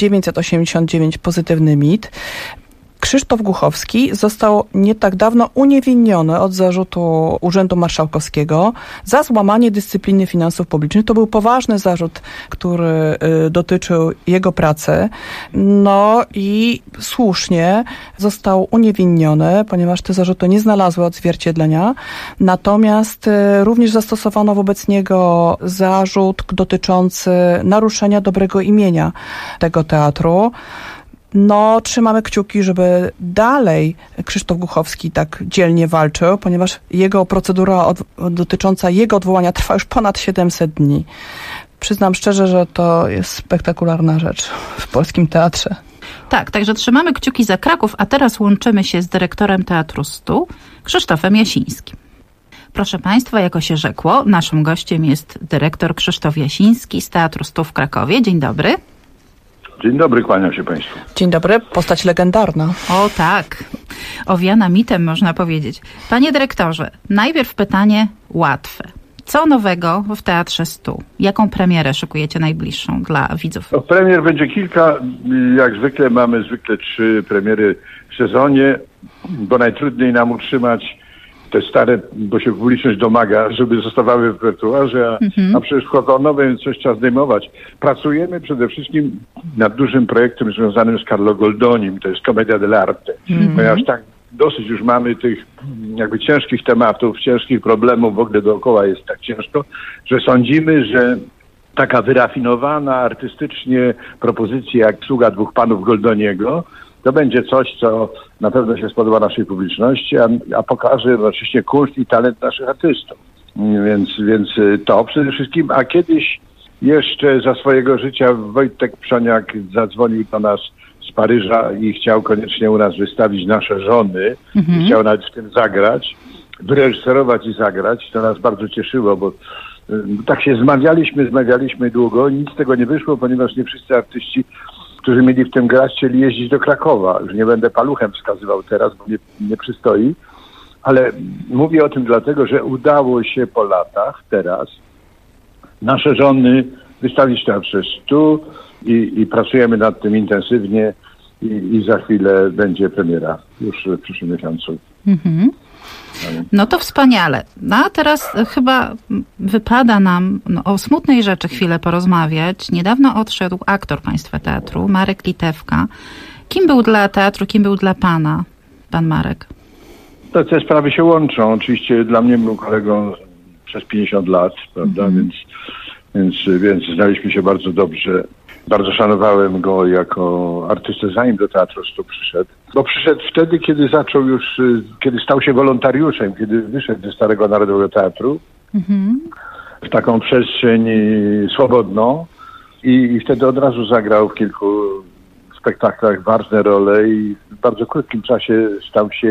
1989 Pozytywny mit, Krzysztof Głuchowski został nie tak dawno uniewinniony od zarzutu Urzędu Marszałkowskiego za złamanie dyscypliny finansów publicznych. To był poważny zarzut, który dotyczył jego pracy. No i słusznie został uniewinniony, ponieważ te zarzuty nie znalazły odzwierciedlenia. Natomiast również zastosowano wobec niego zarzut dotyczący naruszenia dobrego imienia tego teatru. No, trzymamy kciuki, żeby dalej Krzysztof Głuchowski tak dzielnie walczył, ponieważ jego procedura dotycząca jego odwołania trwa już ponad 700 dni. Przyznam szczerze, że to jest spektakularna rzecz w polskim teatrze. Tak, także trzymamy kciuki za Kraków, a teraz łączymy się z dyrektorem Teatru Stu, Krzysztofem Jasińskim. Proszę Państwa, jako się rzekło, naszym gościem jest dyrektor Krzysztof Jasiński z Teatru Stu w Krakowie. Dzień dobry. Dzień dobry, kłaniam się Państwu. Dzień dobry, postać legendarna. O tak, owiana mitem można powiedzieć. Panie dyrektorze, najpierw pytanie łatwe. Co nowego w Teatrze Stu? Jaką premierę szykujecie najbliższą dla widzów? No, premier będzie kilka. Jak zwykle mamy 3 premiery w sezonie, bo najtrudniej nam utrzymać te stare, bo się publiczność domaga, żeby zostawały w repertuarze, a przecież wchodzą nowe, więc coś trzeba zdejmować. Pracujemy przede wszystkim nad dużym projektem związanym z Carlo Goldonim, to jest Commedia dell'arte, ponieważ dosyć już mamy tych jakby ciężkich tematów, ciężkich problemów, w ogóle dookoła jest tak ciężko, że sądzimy, że taka wyrafinowana artystycznie propozycja jak Sługa dwóch panów Goldoniego to będzie coś, co na pewno się spodoba naszej publiczności, a pokaże oczywiście kunszt i talent naszych artystów. Więc to przede wszystkim, a kiedyś jeszcze za swojego życia Wojtek Przoniak zadzwonił do nas z Paryża i chciał koniecznie u nas wystawić nasze żony. Chciał nawet w tym zagrać, wyreżyserować i zagrać. To nas bardzo cieszyło, bo tak się zmawialiśmy długo. Nic z tego nie wyszło, ponieważ nie wszyscy artyści, którzy mieli w tym grać, chcieli jeździć do Krakowa. Już nie będę paluchem wskazywał teraz, bo nie przystoi. Ale mówię o tym dlatego, że udało się po latach teraz nasze żony wystawić w Teatrze Stu i pracujemy nad tym intensywnie i za chwilę będzie premiera już w przyszłym miesiącu. No to wspaniale. No a teraz chyba wypada nam o smutnej rzeczy chwilę porozmawiać. Niedawno odszedł aktor Państwa Teatru, Marek Litewka. Kim był dla teatru, kim był dla pana, pan Marek? Te sprawy się łączą. Oczywiście dla mnie był kolegą przez 50 lat, prawda, więc znaliśmy się bardzo dobrze. Bardzo szanowałem go jako artystę, zanim do Teatru Stu przyszedł. Bo przyszedł wtedy, kiedy zaczął już, kiedy stał się wolontariuszem, kiedy wyszedł ze Starego Narodowego Teatru w taką przestrzeń swobodną i wtedy od razu zagrał w kilku spektaklach ważne role i w bardzo krótkim czasie stał się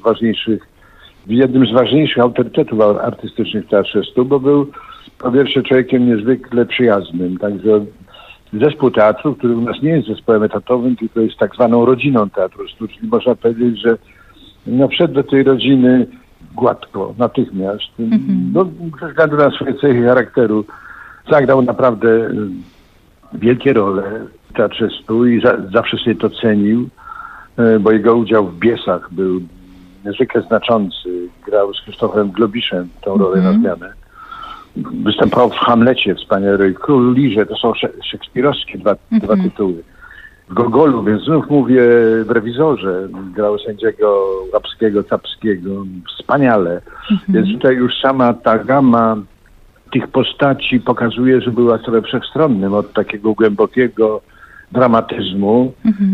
jednym z ważniejszych autorytetów artystycznych w Teatrze Stu, bo był po pierwsze człowiekiem niezwykle przyjaznym. Także zespół teatru, który u nas nie jest zespołem etatowym, tylko jest tak zwaną rodziną Teatru Stu, czyli można powiedzieć, że wszedł do tej rodziny gładko, natychmiast. No, ze względu na swoje cechy charakteru zagrał naprawdę wielkie role w Teatrze Stu i zawsze sobie to cenił, bo jego udział w Biesach był niezwykle znaczący. Grał z Krzysztofem Globiszem tą rolę na zmianę. Występował w Hamlecie wspaniale, w Królu Lirze, to są szekspirowskie dwa tytuły. W Gogolu, więc znów mówię w Rewizorze, grał sędziego Łapskiego, Capskiego, wspaniale. Więc tutaj już sama ta gama tych postaci pokazuje, że był aktorem wszechstronnym, od takiego głębokiego dramatyzmu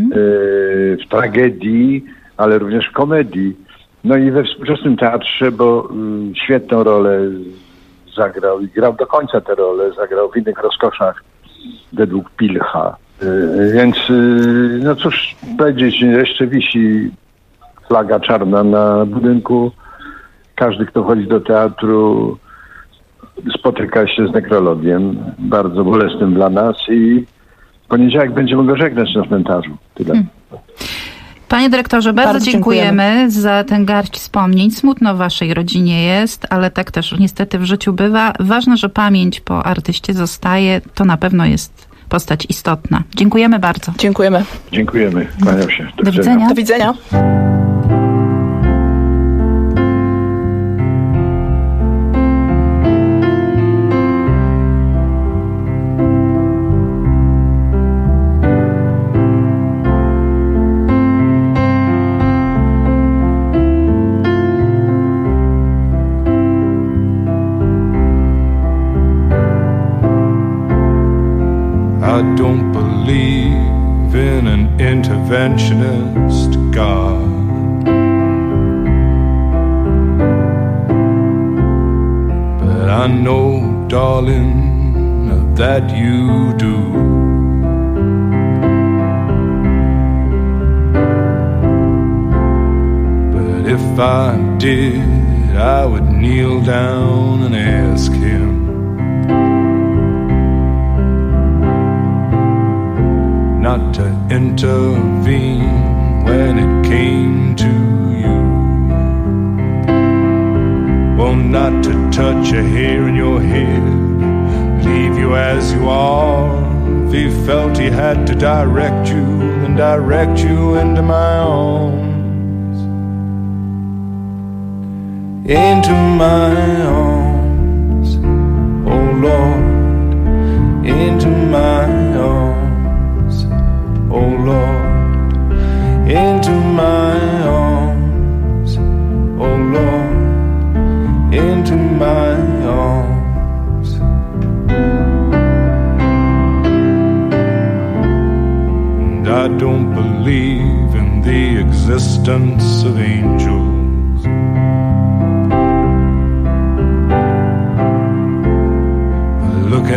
w tragedii, ale również w komedii. No i we współczesnym teatrze, bo świetną rolę zagrał i grał do końca tę rolę, zagrał w Innych rozkoszach według Pilcha. Więc no cóż powiedzieć, jeszcze wisi flaga czarna na budynku. Każdy, kto chodzi do teatru, spotyka się z nekrologiem, bardzo bolesnym dla nas i w poniedziałek będziemy go żegnać na cmentarzu. Tyle. Panie dyrektorze, bardzo dziękujemy za tę garść wspomnień. Smutno w waszej rodzinie jest, ale tak też niestety w życiu bywa. Ważne, że pamięć po artyście zostaje. To na pewno jest postać istotna. Dziękujemy bardzo. Dziękujemy. Dziękujemy. Kłaniam się. Do widzenia. Do widzenia. I don't believe in an interventionist God, but I know, darling, that you do. But if I did, I would kneel down and ask him not to intervene when it came to you. Well, not to touch a hair in your head, leave you as you are. If he felt he had to direct you, then direct you into my arms. Into my arms, oh Lord, into my arms. Oh Lord, into my arms.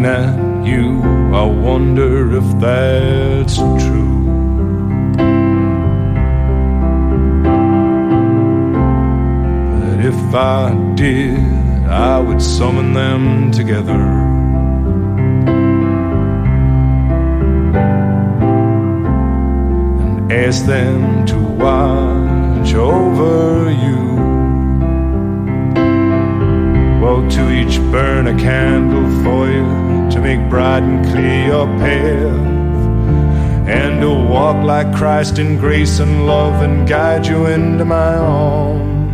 looking at you, I wonder if that's true. But if I did, I would summon them together. And ask them to watch over you. Well, to each burn a candle for you, to make bright and clear your path, and to walk like Christ in grace and love and guide you into my arms,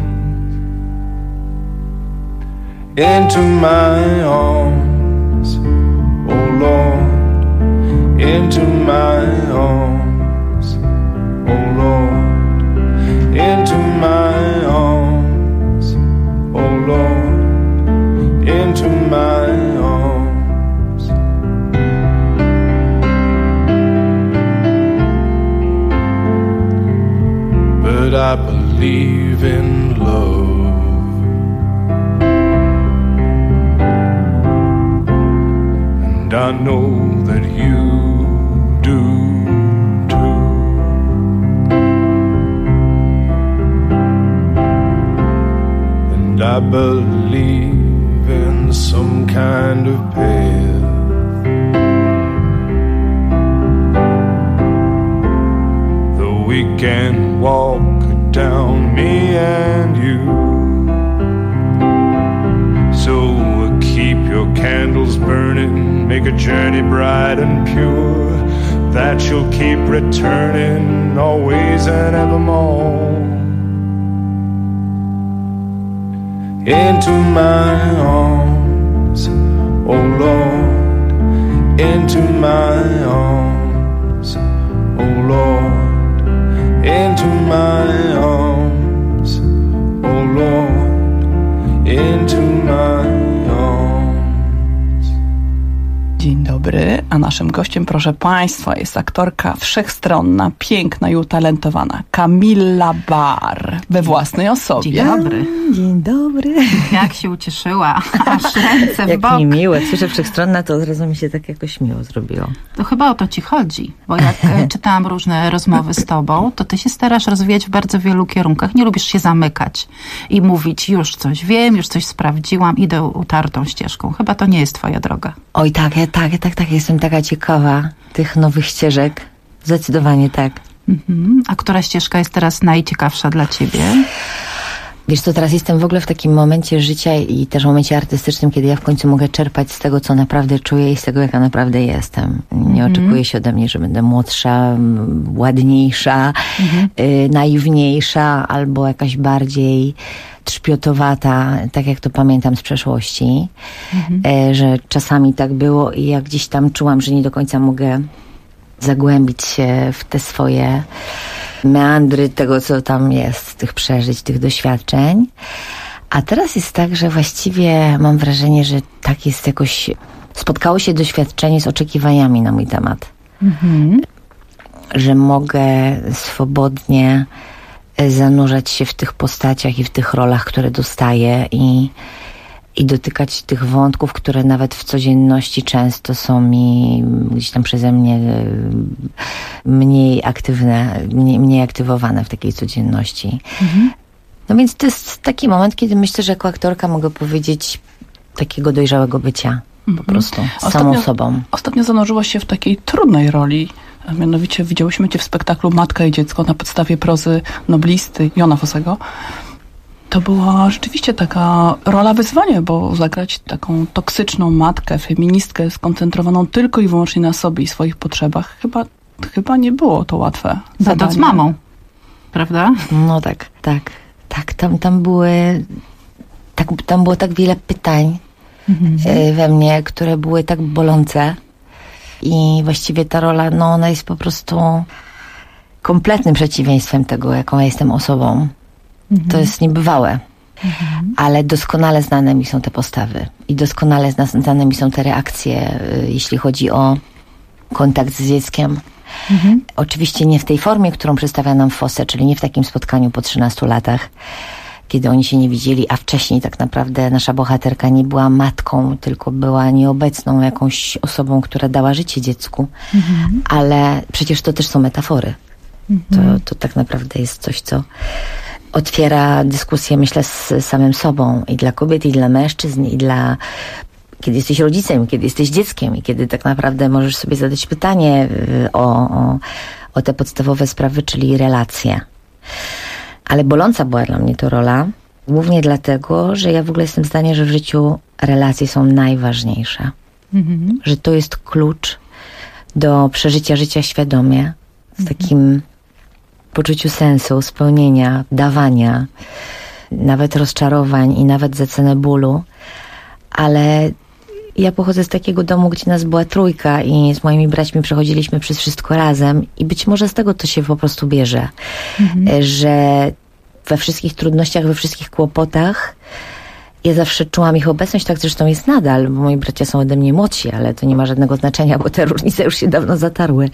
into my arms, oh Lord, into my arms, oh Lord, into my arms, oh Lord, into my arms. But I believe in love, and I know that you do too. And I believe in some kind of path that we can walk down, me and you. So keep your candles burning, make a journey bright and pure, that you'll keep returning always and evermore. Into my arms, oh Lord, into my arms, oh Lord, into my arms, oh Lord, into my arms. Dzień dobry, a naszym gościem, proszę Państwa, jest aktorka wszechstronna, piękna i utalentowana Camilla Bar we własnej osobie. Dzień dobry. Dzień dobry. Jak się ucieszyła, aż ręce w jak bok. mi miło, jak słyszę wszechstronna, to od razu mi się tak jakoś miło zrobiło. To chyba o to ci chodzi, bo jak czytałam różne rozmowy z tobą, to ty się starasz rozwijać w bardzo wielu kierunkach. Nie lubisz się zamykać i mówić, już coś wiem, już coś sprawdziłam, idę utartą ścieżką. Chyba to nie jest twoja droga. Oj, tak, jestem taka ciekawa tych nowych ścieżek. Zdecydowanie tak. A która ścieżka jest teraz najciekawsza dla ciebie? Wiesz co, teraz jestem w ogóle w takim momencie życia i też momencie artystycznym, kiedy ja w końcu mogę czerpać z tego, co naprawdę czuję i z tego, jaka naprawdę jestem. Nie oczekuje się ode mnie, że będę młodsza, ładniejsza, naiwniejsza albo jakaś bardziej trzpiotowata, tak jak to pamiętam z przeszłości, że czasami tak było i ja gdzieś tam czułam, że nie do końca mogę zagłębić się w te swoje meandry tego, co tam jest, tych przeżyć, tych doświadczeń. A teraz jest tak, że właściwie mam wrażenie, że tak jest jakoś, spotkało się doświadczenie z oczekiwaniami na mój temat. Że mogę swobodnie zanurzać się w tych postaciach i w tych rolach, które dostaję i dotykać tych wątków, które nawet w codzienności często są mi gdzieś tam przeze mnie mniej aktywne, mniej aktywowane w takiej codzienności. No więc to jest taki moment, kiedy myślę, że jako aktorka mogę powiedzieć takiego dojrzałego bycia po prostu z samą sobą. Ostatnio zanurzyłaś się w takiej trudnej roli. Mianowicie widziałyśmy cię w spektaklu Matka i dziecko na podstawie prozy noblisty Jona Fossego. To była rzeczywiście taka rola wyzwania, bo zagrać taką toksyczną matkę, feministkę skoncentrowaną tylko i wyłącznie na sobie i swoich potrzebach, chyba nie było to łatwe zadanie. Z mamą, prawda? No tak. Tam było tak wiele pytań we mnie, które były tak bolące i właściwie ta rola, no ona jest po prostu kompletnym przeciwieństwem tego, jaką ja jestem osobą. To jest niebywałe. Ale doskonale znane mi są te postawy i doskonale znane mi są te reakcje, jeśli chodzi o kontakt z dzieckiem. Oczywiście nie w tej formie, którą przedstawia nam Fosse, czyli nie w takim spotkaniu po 13 latach, kiedy oni się nie widzieli, a wcześniej tak naprawdę nasza bohaterka nie była matką, tylko była nieobecną jakąś osobą, która dała życie dziecku. Ale przecież to też są metafory. To tak naprawdę jest coś, co otwiera dyskusję, myślę, z samym sobą i dla kobiet, i dla mężczyzn, i dla... Kiedy jesteś rodzicem, kiedy jesteś dzieckiem i kiedy tak naprawdę możesz sobie zadać pytanie o te podstawowe sprawy, czyli relacje. Ale boląca była dla mnie to rola, głównie dlatego, że ja w ogóle jestem zdania, że w życiu relacje są najważniejsze. Że to jest klucz do przeżycia życia świadomie, z takim poczuciu sensu, spełnienia, dawania, nawet rozczarowań i nawet za cenę bólu. Ale ja pochodzę z takiego domu, gdzie nas była trójka i z moimi braćmi przechodziliśmy przez wszystko razem i być może z tego to się po prostu bierze, że we wszystkich trudnościach, we wszystkich kłopotach ja zawsze czułam ich obecność, tak zresztą jest nadal, bo moi bracia są ode mnie młodsi, ale to nie ma żadnego znaczenia, bo te różnice już się dawno zatarły.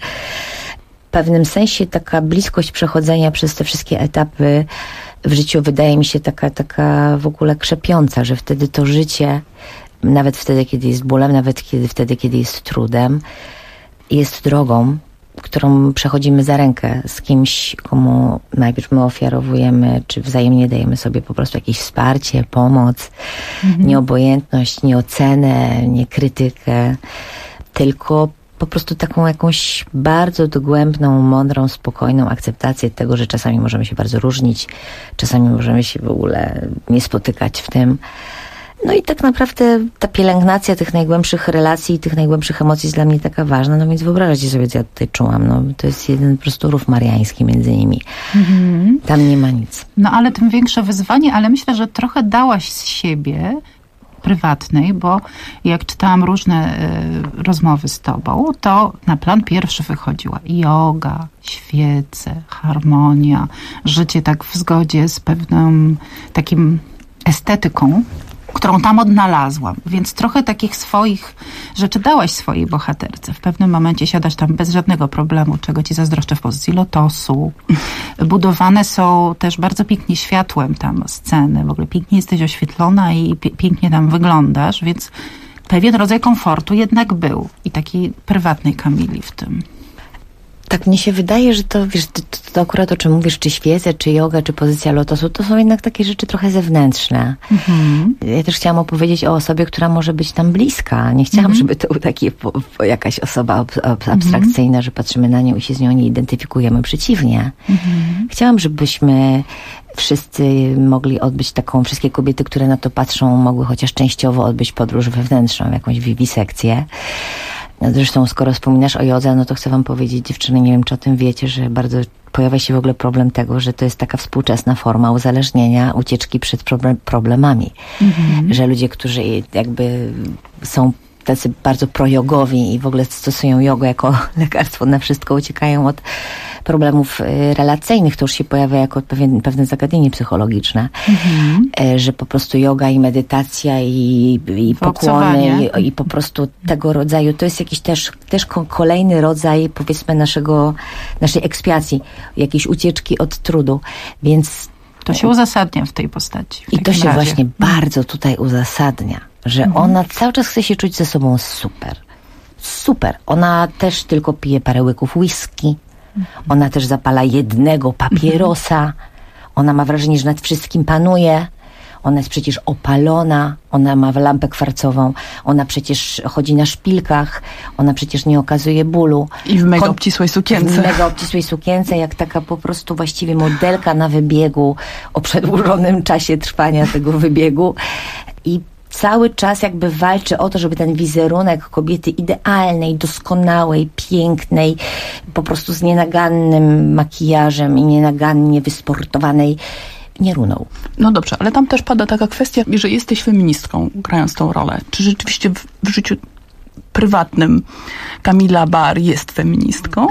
W pewnym sensie taka bliskość przechodzenia przez te wszystkie etapy w życiu wydaje mi się taka w ogóle krzepiąca, że wtedy to życie, nawet wtedy, kiedy jest bólem, nawet wtedy, kiedy jest trudem, jest drogą, którą przechodzimy za rękę z kimś, komu najpierw my ofiarowujemy, czy wzajemnie dajemy sobie po prostu jakieś wsparcie, pomoc, nie obojętność, nie ocenę, nie krytykę, tylko po prostu taką jakąś bardzo dogłębną, mądrą, spokojną akceptację tego, że czasami możemy się bardzo różnić, czasami możemy się w ogóle nie spotykać w tym. No i tak naprawdę ta pielęgnacja tych najgłębszych relacji i tych najgłębszych emocji jest dla mnie taka ważna, no więc wyobraźcie sobie, co ja tutaj czułam. No, to jest jeden po prostu rów mariański między nimi. Tam nie ma nic. No ale tym większe wyzwanie, ale myślę, że trochę dałaś z siebie prywatnej, bo jak czytałam różne rozmowy z tobą, to na plan pierwszy wychodziła joga, świece, harmonia, życie tak w zgodzie z pewną takim estetyką, którą tam odnalazłam. Więc trochę takich swoich rzeczy dałaś swojej bohaterce. W pewnym momencie siadasz tam bez żadnego problemu, czego ci zazdroszczę, w pozycji lotosu. Budowane są też bardzo pięknie światłem tam sceny. W ogóle pięknie jesteś oświetlona i pięknie tam wyglądasz, więc pewien rodzaj komfortu jednak był. I takiej prywatnej Kamili w tym. Tak mnie się wydaje, że to, wiesz, to akurat o czym mówisz, czy świece, czy joga, czy pozycja lotosu, to są jednak takie rzeczy trochę zewnętrzne. Ja też chciałam opowiedzieć o osobie, która może być tam bliska. Nie chciałam, żeby to był taki jakaś osoba abstrakcyjna, że patrzymy na nią i się z nią nie identyfikujemy. Przeciwnie. Chciałam, żebyśmy wszyscy mogli odbyć taką, wszystkie kobiety, które na to patrzą, mogły chociaż częściowo odbyć podróż wewnętrzną, jakąś wiwisekcję. Zresztą, skoro wspominasz o jodze, no to chcę wam powiedzieć, dziewczyny, nie wiem, czy o tym wiecie, że bardzo pojawia się w ogóle problem tego, że to jest taka współczesna forma uzależnienia, ucieczki przed problemami. Że ludzie, którzy jakby są tacy bardzo projogowi i w ogóle stosują jogę jako lekarstwo na wszystko, uciekają od problemów relacyjnych. To już się pojawia jako pewne zagadnienie psychologiczne, że po prostu joga i medytacja i pokłony i po prostu tego rodzaju, to jest jakiś też kolejny rodzaj, powiedzmy, naszej ekspiacji, jakiejś ucieczki od trudu, więc to się uzasadnia w tej postaci. I to się właśnie bardzo tutaj uzasadnia, że ona cały czas chce się czuć ze sobą super. Super. Ona też tylko pije parę łyków whisky. Ona też zapala jednego papierosa. Ona ma wrażenie, że nad wszystkim panuje. Ona jest przecież opalona. Ona ma lampę kwarcową. Ona przecież chodzi na szpilkach. Ona przecież nie okazuje bólu. I w mega obcisłej sukience. W mega obcisłej sukience, jak taka po prostu właściwie modelka na wybiegu o przedłużonym czasie trwania tego wybiegu. I cały czas jakby walczy o to, żeby ten wizerunek kobiety idealnej, doskonałej, pięknej, po prostu z nienagannym makijażem i nienagannie wysportowanej nie runął. No dobrze, ale tam też pada taka kwestia, że jesteś feministką, grając tą rolę. Czy rzeczywiście w życiu prywatnym Kamila Bar jest feministką?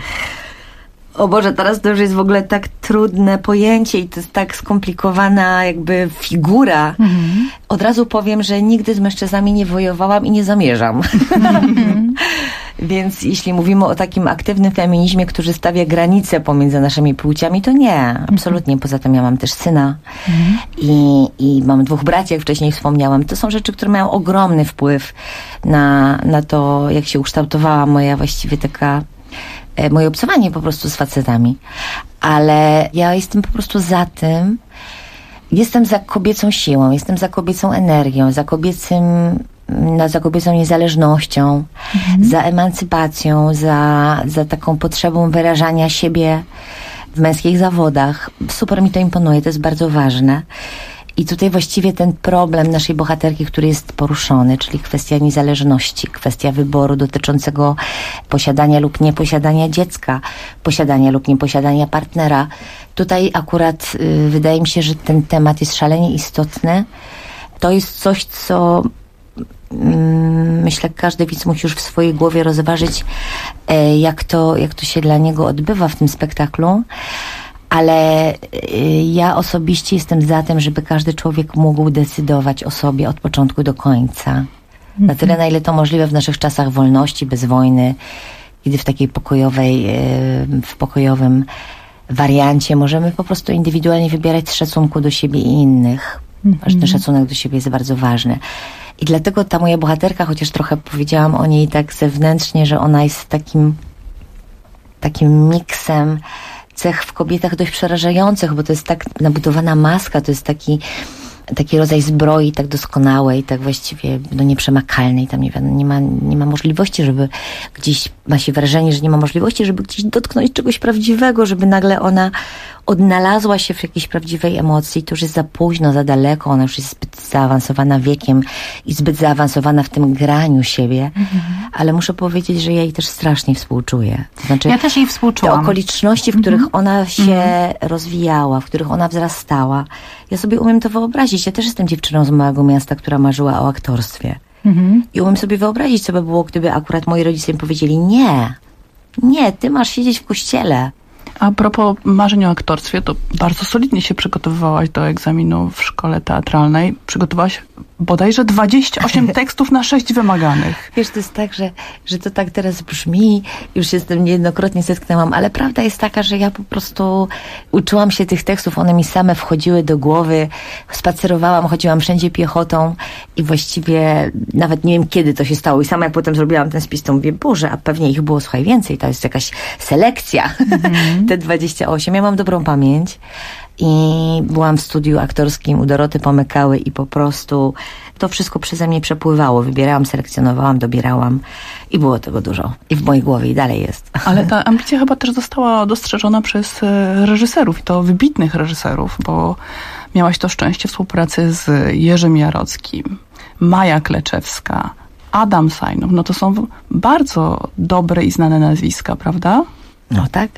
O Boże, teraz to już jest w ogóle tak trudne pojęcie i to jest tak skomplikowana jakby figura. Od razu powiem, że nigdy z mężczyznami nie wojowałam i nie zamierzam. Więc jeśli mówimy o takim aktywnym feminizmie, który stawia granice pomiędzy naszymi płciami, to nie, absolutnie. Poza tym ja mam też syna i mam 2 braci, jak wcześniej wspomniałam. To są rzeczy, które mają ogromny wpływ na to, jak się ukształtowała moja właściwie taka moje obcowanie po prostu z facetami. Ale ja jestem po prostu za tym, jestem za kobiecą siłą, jestem za kobiecą energią, za kobiecą niezależnością, za emancypacją, za taką potrzebą wyrażania siebie w męskich zawodach. Super mi to imponuje, to jest bardzo ważne. I tutaj właściwie ten problem naszej bohaterki, który jest poruszony, czyli kwestia niezależności, kwestia wyboru dotyczącego posiadania lub nieposiadania dziecka, posiadania lub nieposiadania partnera. Tutaj akurat wydaje mi się, że ten temat jest szalenie istotny. To jest coś, co myślę, każdy widz musi już w swojej głowie rozważyć, jak to się dla niego odbywa w tym spektaklu. Ale ja osobiście jestem za tym, żeby każdy człowiek mógł decydować o sobie od początku do końca. Na tyle, na ile to możliwe w naszych czasach wolności, bez wojny, kiedy w takiej w pokojowym wariancie możemy po prostu indywidualnie wybierać z szacunku do siebie i innych. Ten szacunek do siebie jest bardzo ważny. I dlatego ta moja bohaterka, chociaż trochę powiedziałam o niej tak zewnętrznie, że ona jest takim miksem cech w kobietach dość przerażających, bo to jest tak nabudowana maska, to jest taki rodzaj zbroi tak doskonałej, tak właściwie nieprzemakalnej. Tam nie ma możliwości, żeby gdzieś, ma się wrażenie, że nie ma możliwości, żeby gdzieś dotknąć czegoś prawdziwego, żeby nagle ona odnalazła się w jakiejś prawdziwej emocji. To już jest za późno, za daleko, ona już jest zbyt zaawansowana wiekiem i zbyt zaawansowana w tym graniu siebie. Ale muszę powiedzieć, że ja jej też strasznie współczuję. To znaczy, ja też jej współczułam. Te okoliczności, w których ona się rozwijała, w których ona wzrastała, ja sobie umiem to wyobrazić. Ja też jestem dziewczyną z małego miasta, która marzyła o aktorstwie. I umiem sobie wyobrazić, co by było, gdyby akurat moi rodzice mi powiedzieli: nie, ty masz siedzieć w kościele. A propos marzeń o aktorstwie, to bardzo solidnie się przygotowywałaś do egzaminu w szkole teatralnej. Przygotowałaś bodajże 28 tekstów na 6 wymaganych. Wiesz, to jest tak, że to tak teraz brzmi, już się z tym niejednokrotnie zetknęłam, ale prawda jest taka, że ja po prostu uczyłam się tych tekstów, one mi same wchodziły do głowy, spacerowałam, chodziłam wszędzie piechotą i właściwie nawet nie wiem, kiedy to się stało. I sama jak potem zrobiłam ten spis, to mówię: Boże, a pewnie ich było, słuchaj, więcej, to jest jakaś selekcja. Te 28. Ja mam dobrą pamięć. I byłam w studiu aktorskim u Doroty Pomykały i po prostu to wszystko przeze mnie przepływało. Wybierałam, selekcjonowałam, dobierałam i było tego dużo. I w mojej głowie i dalej jest. Ale ta ambicja chyba też została dostrzeżona przez reżyserów i to wybitnych reżyserów, bo miałaś to szczęście współpracy z Jerzym Jarockim, Maja Kleczewska, Adam Sajnów. No to są bardzo dobre i znane nazwiska, prawda? No tak.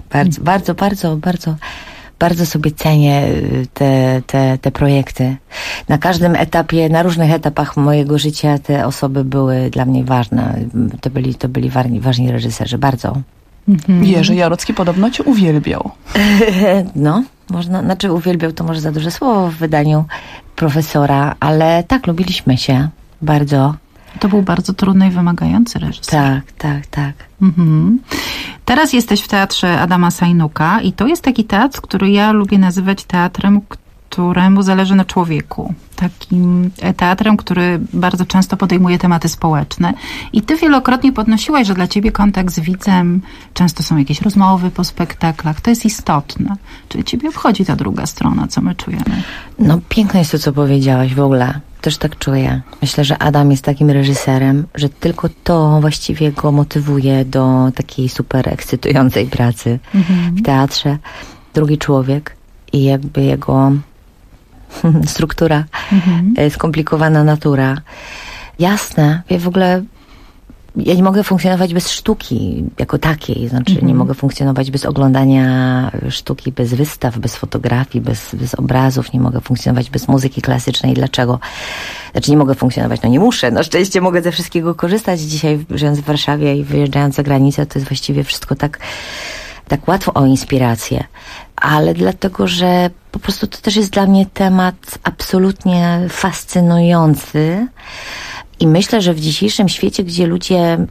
Bardzo sobie cenię te projekty. Na każdym etapie, na różnych etapach mojego życia te osoby były dla mnie ważne. To byli ważni reżyserzy, bardzo. Jerzy Jarocki podobno cię uwielbiał. No, uwielbiał to może za duże słowo w wydaniu profesora, ale tak, lubiliśmy się bardzo. To był bardzo trudny i wymagający reżyser. Tak. Teraz jesteś w Teatrze Adama Sajnuka i to jest taki teatr, który ja lubię nazywać teatrem, któremu zależy na człowieku. Takim teatrem, który bardzo często podejmuje tematy społeczne. I ty wielokrotnie podnosiłaś, że dla ciebie kontakt z widzem, często są jakieś rozmowy po spektaklach. To jest istotne. Czyli ciebie obchodzi ta druga strona, co my czujemy. No piękne jest to, co powiedziałaś w ogóle. Też tak czuję. Myślę, że Adam jest takim reżyserem, że tylko to właściwie go motywuje do takiej super ekscytującej pracy w teatrze. Drugi człowiek i jakby jego struktura, skomplikowana natura. Jasne, ja nie mogę funkcjonować bez sztuki jako takiej, znaczy nie mogę funkcjonować bez oglądania sztuki, bez wystaw, bez fotografii, bez obrazów, nie mogę funkcjonować bez muzyki klasycznej. Dlaczego? Znaczy nie mogę funkcjonować, nie muszę, na szczęście mogę ze wszystkiego korzystać. Dzisiaj żyjąc w Warszawie i wyjeżdżając za granicę, to jest właściwie wszystko tak łatwo o inspirację. Ale dlatego, że po prostu to też jest dla mnie temat absolutnie fascynujący. I myślę, że w dzisiejszym świecie, gdzie ludzie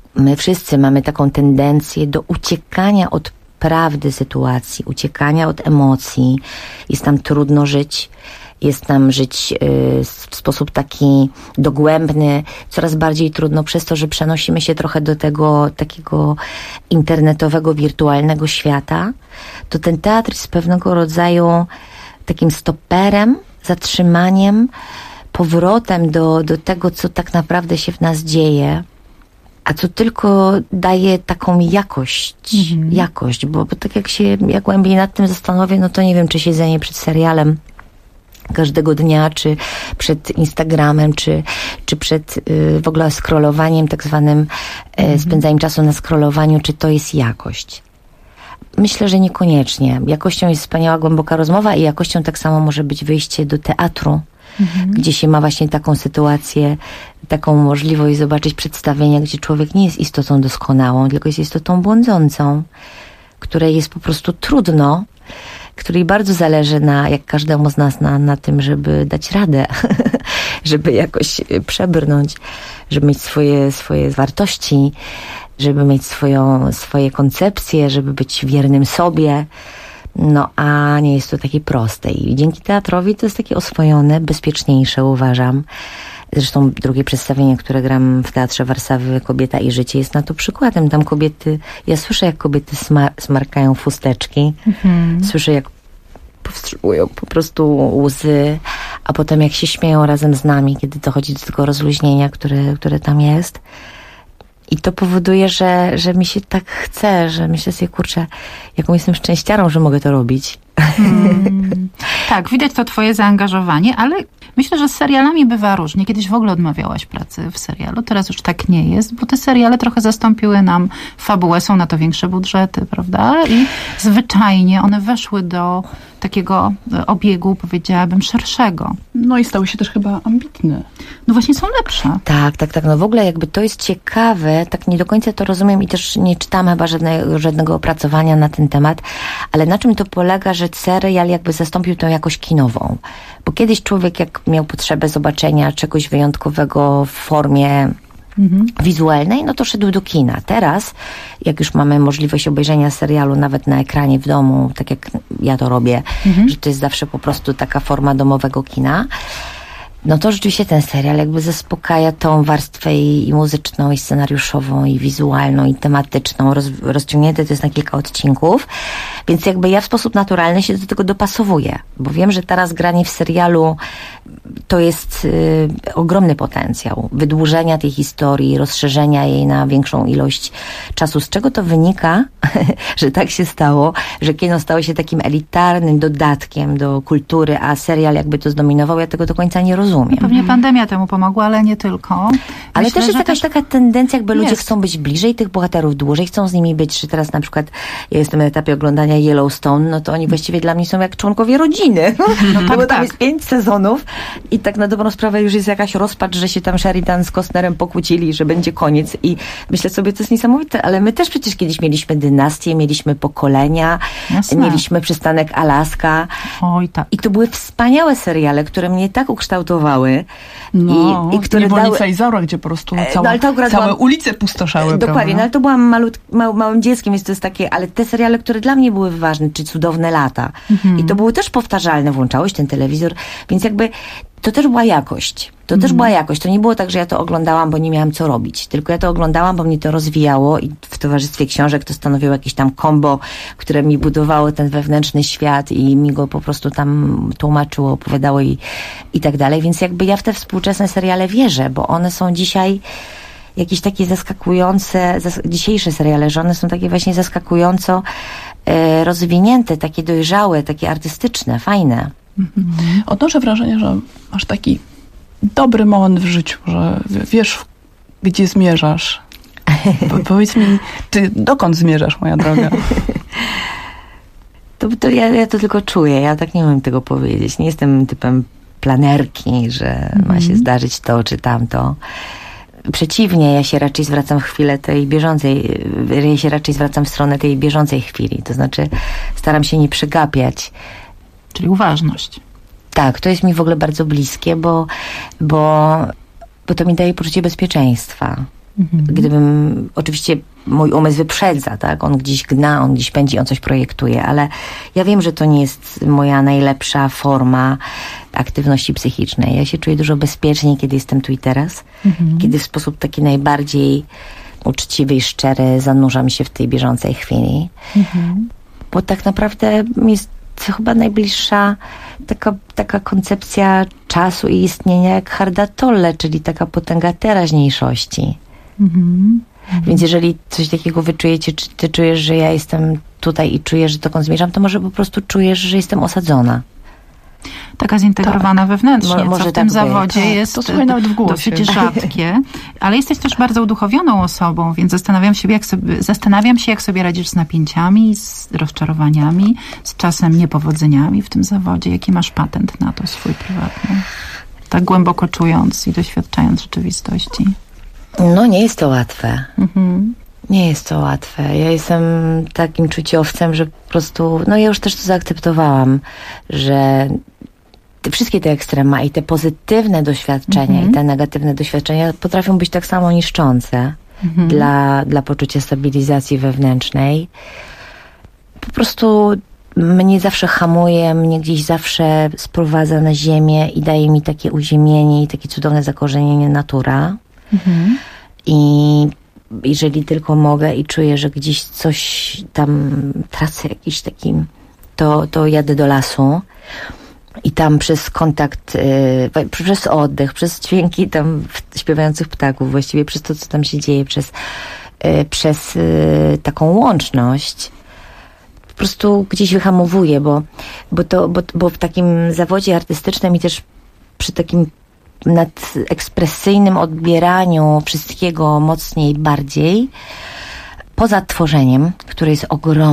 my wszyscy mamy taką tendencję do uciekania od prawdy sytuacji, uciekania od emocji. Jest nam trudno żyć. Jest nam żyć w sposób taki dogłębny, coraz bardziej trudno przez to, że przenosimy się trochę do tego takiego internetowego, wirtualnego świata. To ten teatr jest pewnego rodzaju takim stoperem, zatrzymaniem, powrotem do tego, co tak naprawdę się w nas dzieje, a co tylko daje taką jakość, bo tak jak głębiej nad tym zastanowię, no to nie wiem, czy siedzenie przed serialem każdego dnia, czy przed Instagramem, czy przed w ogóle scrollowaniem tak zwanym, spędzaniem czasu na scrollowaniu, czy to jest jakość. Myślę, że niekoniecznie. Jakością jest wspaniała, głęboka rozmowa i jakością tak samo może być wyjście do teatru, gdzie się ma właśnie taką sytuację, taką możliwość zobaczyć przedstawienia, gdzie człowiek nie jest istotą doskonałą, tylko jest istotą błądzącą, której jest po prostu trudno, której bardzo zależy jak każdemu z nas na tym, żeby dać radę, żeby jakoś przebrnąć, żeby mieć swoje wartości, żeby mieć swoje koncepcje, żeby być wiernym sobie. No a nie jest to takie proste. I dzięki teatrowi to jest takie oswojone, bezpieczniejsze, uważam. Zresztą drugie przedstawienie, które gram w Teatrze Warszawy, Kobieta i życie, jest na to przykładem. Tam kobiety, ja słyszę, jak kobiety smarkają chusteczki, słyszę, jak powstrzymują po prostu łzy, a potem jak się śmieją razem z nami, kiedy dochodzi do tego rozluźnienia, które tam jest. I to powoduje, że mi się tak chce, że myślę sobie, kurczę, jaką jestem szczęściarą, że mogę to robić. Tak, widać to twoje zaangażowanie, ale myślę, że z serialami bywa różnie. Kiedyś w ogóle odmawiałaś pracy w serialu, teraz już tak nie jest, bo te seriale trochę zastąpiły nam fabułę, są na to większe budżety, prawda? I zwyczajnie one weszły do takiego obiegu, powiedziałabym, szerszego. No i stały się też chyba ambitne. No właśnie są lepsze. Tak. No w ogóle jakby to jest ciekawe, tak nie do końca to rozumiem i też nie czytam chyba żadnego opracowania na ten temat, ale na czym to polega, że serial jakby zastąpił tą jakość kinową? Bo kiedyś człowiek jak miał potrzebę zobaczenia czegoś wyjątkowego w formie wizualnej, no to szedł do kina. Teraz, jak już mamy możliwość obejrzenia serialu nawet na ekranie w domu, tak jak ja to robię, że to jest zawsze po prostu taka forma domowego kina, no to rzeczywiście ten serial jakby zaspokaja tą warstwę i muzyczną, i scenariuszową, i wizualną, i tematyczną. Rozciągnięte to jest na kilka odcinków, więc jakby ja w sposób naturalny się do tego dopasowuję, bo wiem, że teraz granie w serialu to jest ogromny potencjał wydłużenia tej historii, rozszerzenia jej na większą ilość czasu. Z czego to wynika, że tak się stało, że kino stało się takim elitarnym dodatkiem do kultury, a serial jakby to zdominował, ja tego do końca nie rozumiem. Pewnie pandemia temu pomogła, ale nie tylko. Ale Myślę, też jest jakaś taka tendencja, jakby ludzie jest. chcą być bliżej tych bohaterów, dłużej chcą z nimi być, że teraz na przykład ja jestem na etapie oglądania Yellowstone, no to oni właściwie dla mnie są jak członkowie rodziny. No bo tam jest 5 sezonów i tak na dobrą sprawę już jest jakaś rozpacz, że się tam Sheridan z Costnerem pokłócili, że będzie koniec i myślę sobie, to jest niesamowite, ale my też przecież kiedyś mieliśmy dynastię, mieliśmy pokolenia, mieliśmy przystanek Alaska. Oj, tak. I to były wspaniałe seriale, które mnie tak ukształtowały. No, i które Niewolnica Izaura, gdzie po prostu całe ulice pustoszały. Dokładnie, no ale to byłam małym dzieckiem, więc to jest takie, ale te seriale, które dla mnie były ważne, czy Cudowne lata. I to były też powtarzalne, włączałeś ten telewizor, więc jakby to też była jakość. To nie było tak, że ja to oglądałam, bo nie miałam co robić. Tylko ja to oglądałam, bo mnie to rozwijało i w towarzystwie książek to stanowiło jakieś tam kombo, które mi budowało ten wewnętrzny świat i mi go po prostu tam tłumaczyło, opowiadało i tak dalej. Więc jakby ja w te współczesne seriale wierzę, bo one są dzisiaj jakieś takie zaskakujące, dzisiejsze seriale, że one są takie właśnie zaskakująco rozwinięte, takie dojrzałe, takie artystyczne, fajne. Odnoszę wrażenie, że masz taki dobry moment w życiu, że wiesz, gdzie zmierzasz. Powiedz mi, ty dokąd zmierzasz, moja droga? Ja to tylko czuję, ja tak nie umiem tego powiedzieć. Nie jestem typem planerki, że ma się zdarzyć to czy tamto. Przeciwnie, ja się raczej zwracam w stronę tej bieżącej chwili. To znaczy staram się nie przegapiać. Czyli uważność. Tak, to jest mi w ogóle bardzo bliskie, bo to mi daje poczucie bezpieczeństwa. Gdybym, oczywiście mój umysł wyprzedza, tak? On gdzieś gna, on gdzieś pędzi, on coś projektuje, ale ja wiem, że to nie jest moja najlepsza forma aktywności psychicznej. Ja się czuję dużo bezpieczniej, kiedy jestem tu i teraz, kiedy w sposób taki najbardziej uczciwy i szczery zanurzam się w tej bieżącej chwili. Bo tak naprawdę jest chyba najbliższa taka koncepcja czasu i istnienia jak Eckhart Tolle, czyli taka potęga teraźniejszości. Więc jeżeli coś takiego wyczujecie, czy ty czujesz, że ja jestem tutaj i czujesz, że dokąd zmierzam, to może po prostu czujesz, że jestem osadzona. Taka zintegrowana wewnętrznie, co w tym zawodzie jest to słuchaj, nawet w głosie. dosyć rzadkie. Ale jesteś też bardzo uduchowioną osobą, więc zastanawiam się, jak sobie radzisz z napięciami, z rozczarowaniami, z czasem niepowodzeniami w tym zawodzie. Jaki masz patent na to swój prywatny? Tak głęboko czując i doświadczając rzeczywistości. No nie jest to łatwe. Nie jest to łatwe. Ja jestem takim czuciowcem, że po prostu, no ja już też to zaakceptowałam, że wszystkie te ekstrema i te pozytywne doświadczenia i te negatywne doświadczenia potrafią być tak samo niszczące dla poczucia stabilizacji wewnętrznej. Po prostu mnie zawsze hamuje, mnie gdzieś zawsze sprowadza na ziemię i daje mi takie uziemienie i takie cudowne zakorzenienie natura. I jeżeli tylko mogę i czuję, że gdzieś coś tam tracę jakiś taki, to jadę do lasu i tam przez kontakt, przez oddech, przez dźwięki tam śpiewających ptaków, właściwie przez to, co tam się dzieje, przez taką łączność, po prostu gdzieś wyhamowuję, bo w takim zawodzie artystycznym i też przy takim nadekspresyjnym odbieraniu wszystkiego mocniej, bardziej, poza tworzeniem, które jest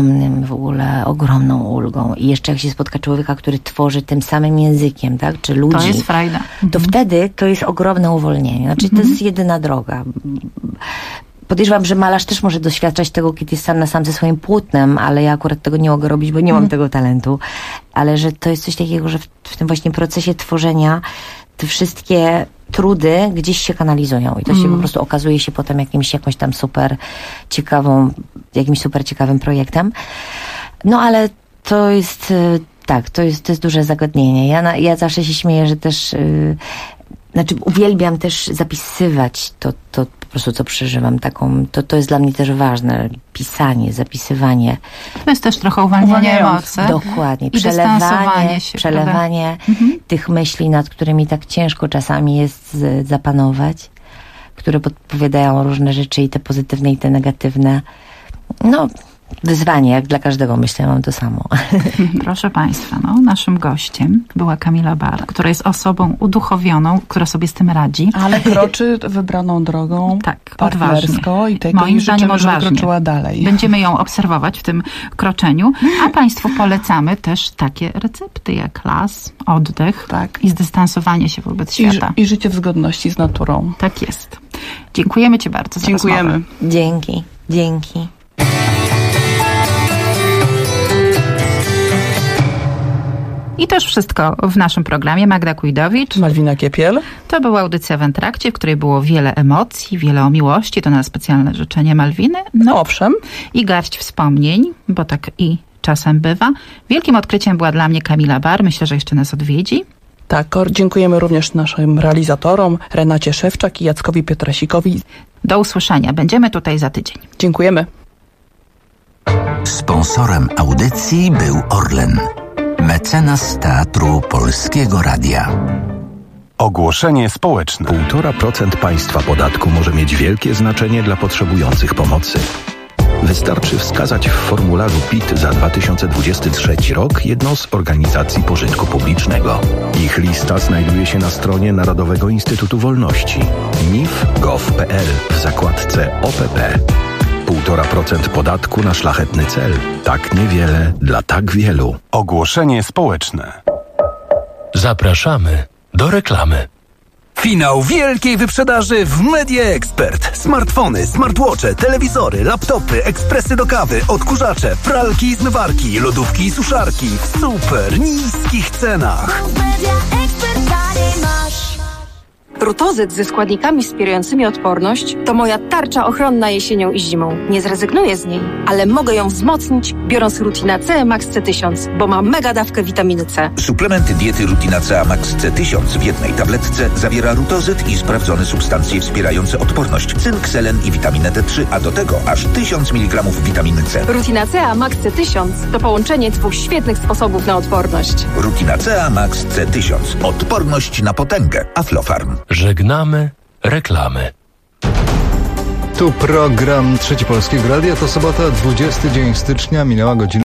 ogromną ulgą i jeszcze jak się spotka człowieka, który tworzy tym samym językiem, tak, czy ludzi, to jest frajda. To wtedy to jest ogromne uwolnienie. Znaczy to jest jedyna droga. Podejrzewam, że malarz też może doświadczać tego, kiedy jest sam na sam ze swoim płótnem, ale ja akurat tego nie mogę robić, bo nie mam tego talentu. Ale że to jest coś takiego, że w tym właśnie procesie tworzenia te wszystkie trudy gdzieś się kanalizują i to się po prostu okazuje się potem jakimś super ciekawym projektem. No ale to jest to jest duże zagadnienie. Ja zawsze się śmieję, że też uwielbiam też zapisywać to po prostu, co przeżywam. To jest dla mnie też ważne. Pisanie, zapisywanie. To jest też trochę uwalnianie emocji. Dokładnie. I Przelewanie tych myśli, nad którymi tak ciężko czasami jest zapanować, które podpowiadają różne rzeczy, i te pozytywne, i te negatywne. No, wyzwanie, jak dla każdego, myślę, mam to samo. Proszę Państwa, naszym gościem była Kamila Bar, która jest osobą uduchowioną, która sobie z tym radzi. Ale kroczy wybraną drogą partnersko i moim zdaniem żeby kroczyła dalej. Będziemy ją obserwować w tym kroczeniu, a Państwu polecamy też takie recepty jak las, oddech i zdystansowanie się wobec świata. I życie w zgodności z naturą. Tak jest. Dziękujemy Ci bardzo za rozmowę. Dzięki. I to już wszystko w naszym programie. Magda Kujdowicz, Malwina Kiepiel. To była audycja w Entrakcie, w której było wiele emocji, wiele o miłości. To na specjalne życzenie Malwiny. Owszem. I garść wspomnień, bo tak i czasem bywa. Wielkim odkryciem była dla mnie Kamila Bar. Myślę, że jeszcze nas odwiedzi. Tak, dziękujemy również naszym realizatorom Renacie Szewczak i Jackowi Piotrasikowi. Do usłyszenia. Będziemy tutaj za tydzień. Dziękujemy. Sponsorem audycji był Orlen, mecenas Teatru Polskiego Radia. Ogłoszenie społeczne. 1,5% państwa podatku może mieć wielkie znaczenie dla potrzebujących pomocy. Wystarczy wskazać w formularzu PIT za 2023 rok jedną z organizacji pożytku publicznego. Ich lista znajduje się na stronie Narodowego Instytutu Wolności nif.gov.pl w zakładce OPP. 1,5% podatku na szlachetny cel. Tak niewiele dla tak wielu. Ogłoszenie społeczne. Zapraszamy do reklamy. Finał wielkiej wyprzedaży w Media Expert. Smartfony, smartwatche, telewizory, laptopy, ekspresy do kawy, odkurzacze, pralki i zmywarki, lodówki i suszarki w super niskich cenach. Rutozyt ze składnikami wspierającymi odporność to moja tarcza ochronna jesienią i zimą. Nie zrezygnuję z niej, ale mogę ją wzmocnić, biorąc Rutina C Max C1000, bo ma mega dawkę witaminy C. Suplement diety Rutina C Max C1000 w jednej tabletce zawiera rutozyt i sprawdzone substancje wspierające odporność, cynk, selen i witaminę D3, a do tego aż 1000 mg witaminy C. Rutina C Max C1000 to połączenie 2 świetnych sposobów na odporność. Rutina C Max C1000. Odporność na potęgę. Aflofarm. Żegnamy reklamy. Tu program Trzeci Polskiego Radia. To sobota, 20 dzień stycznia, minęła godzina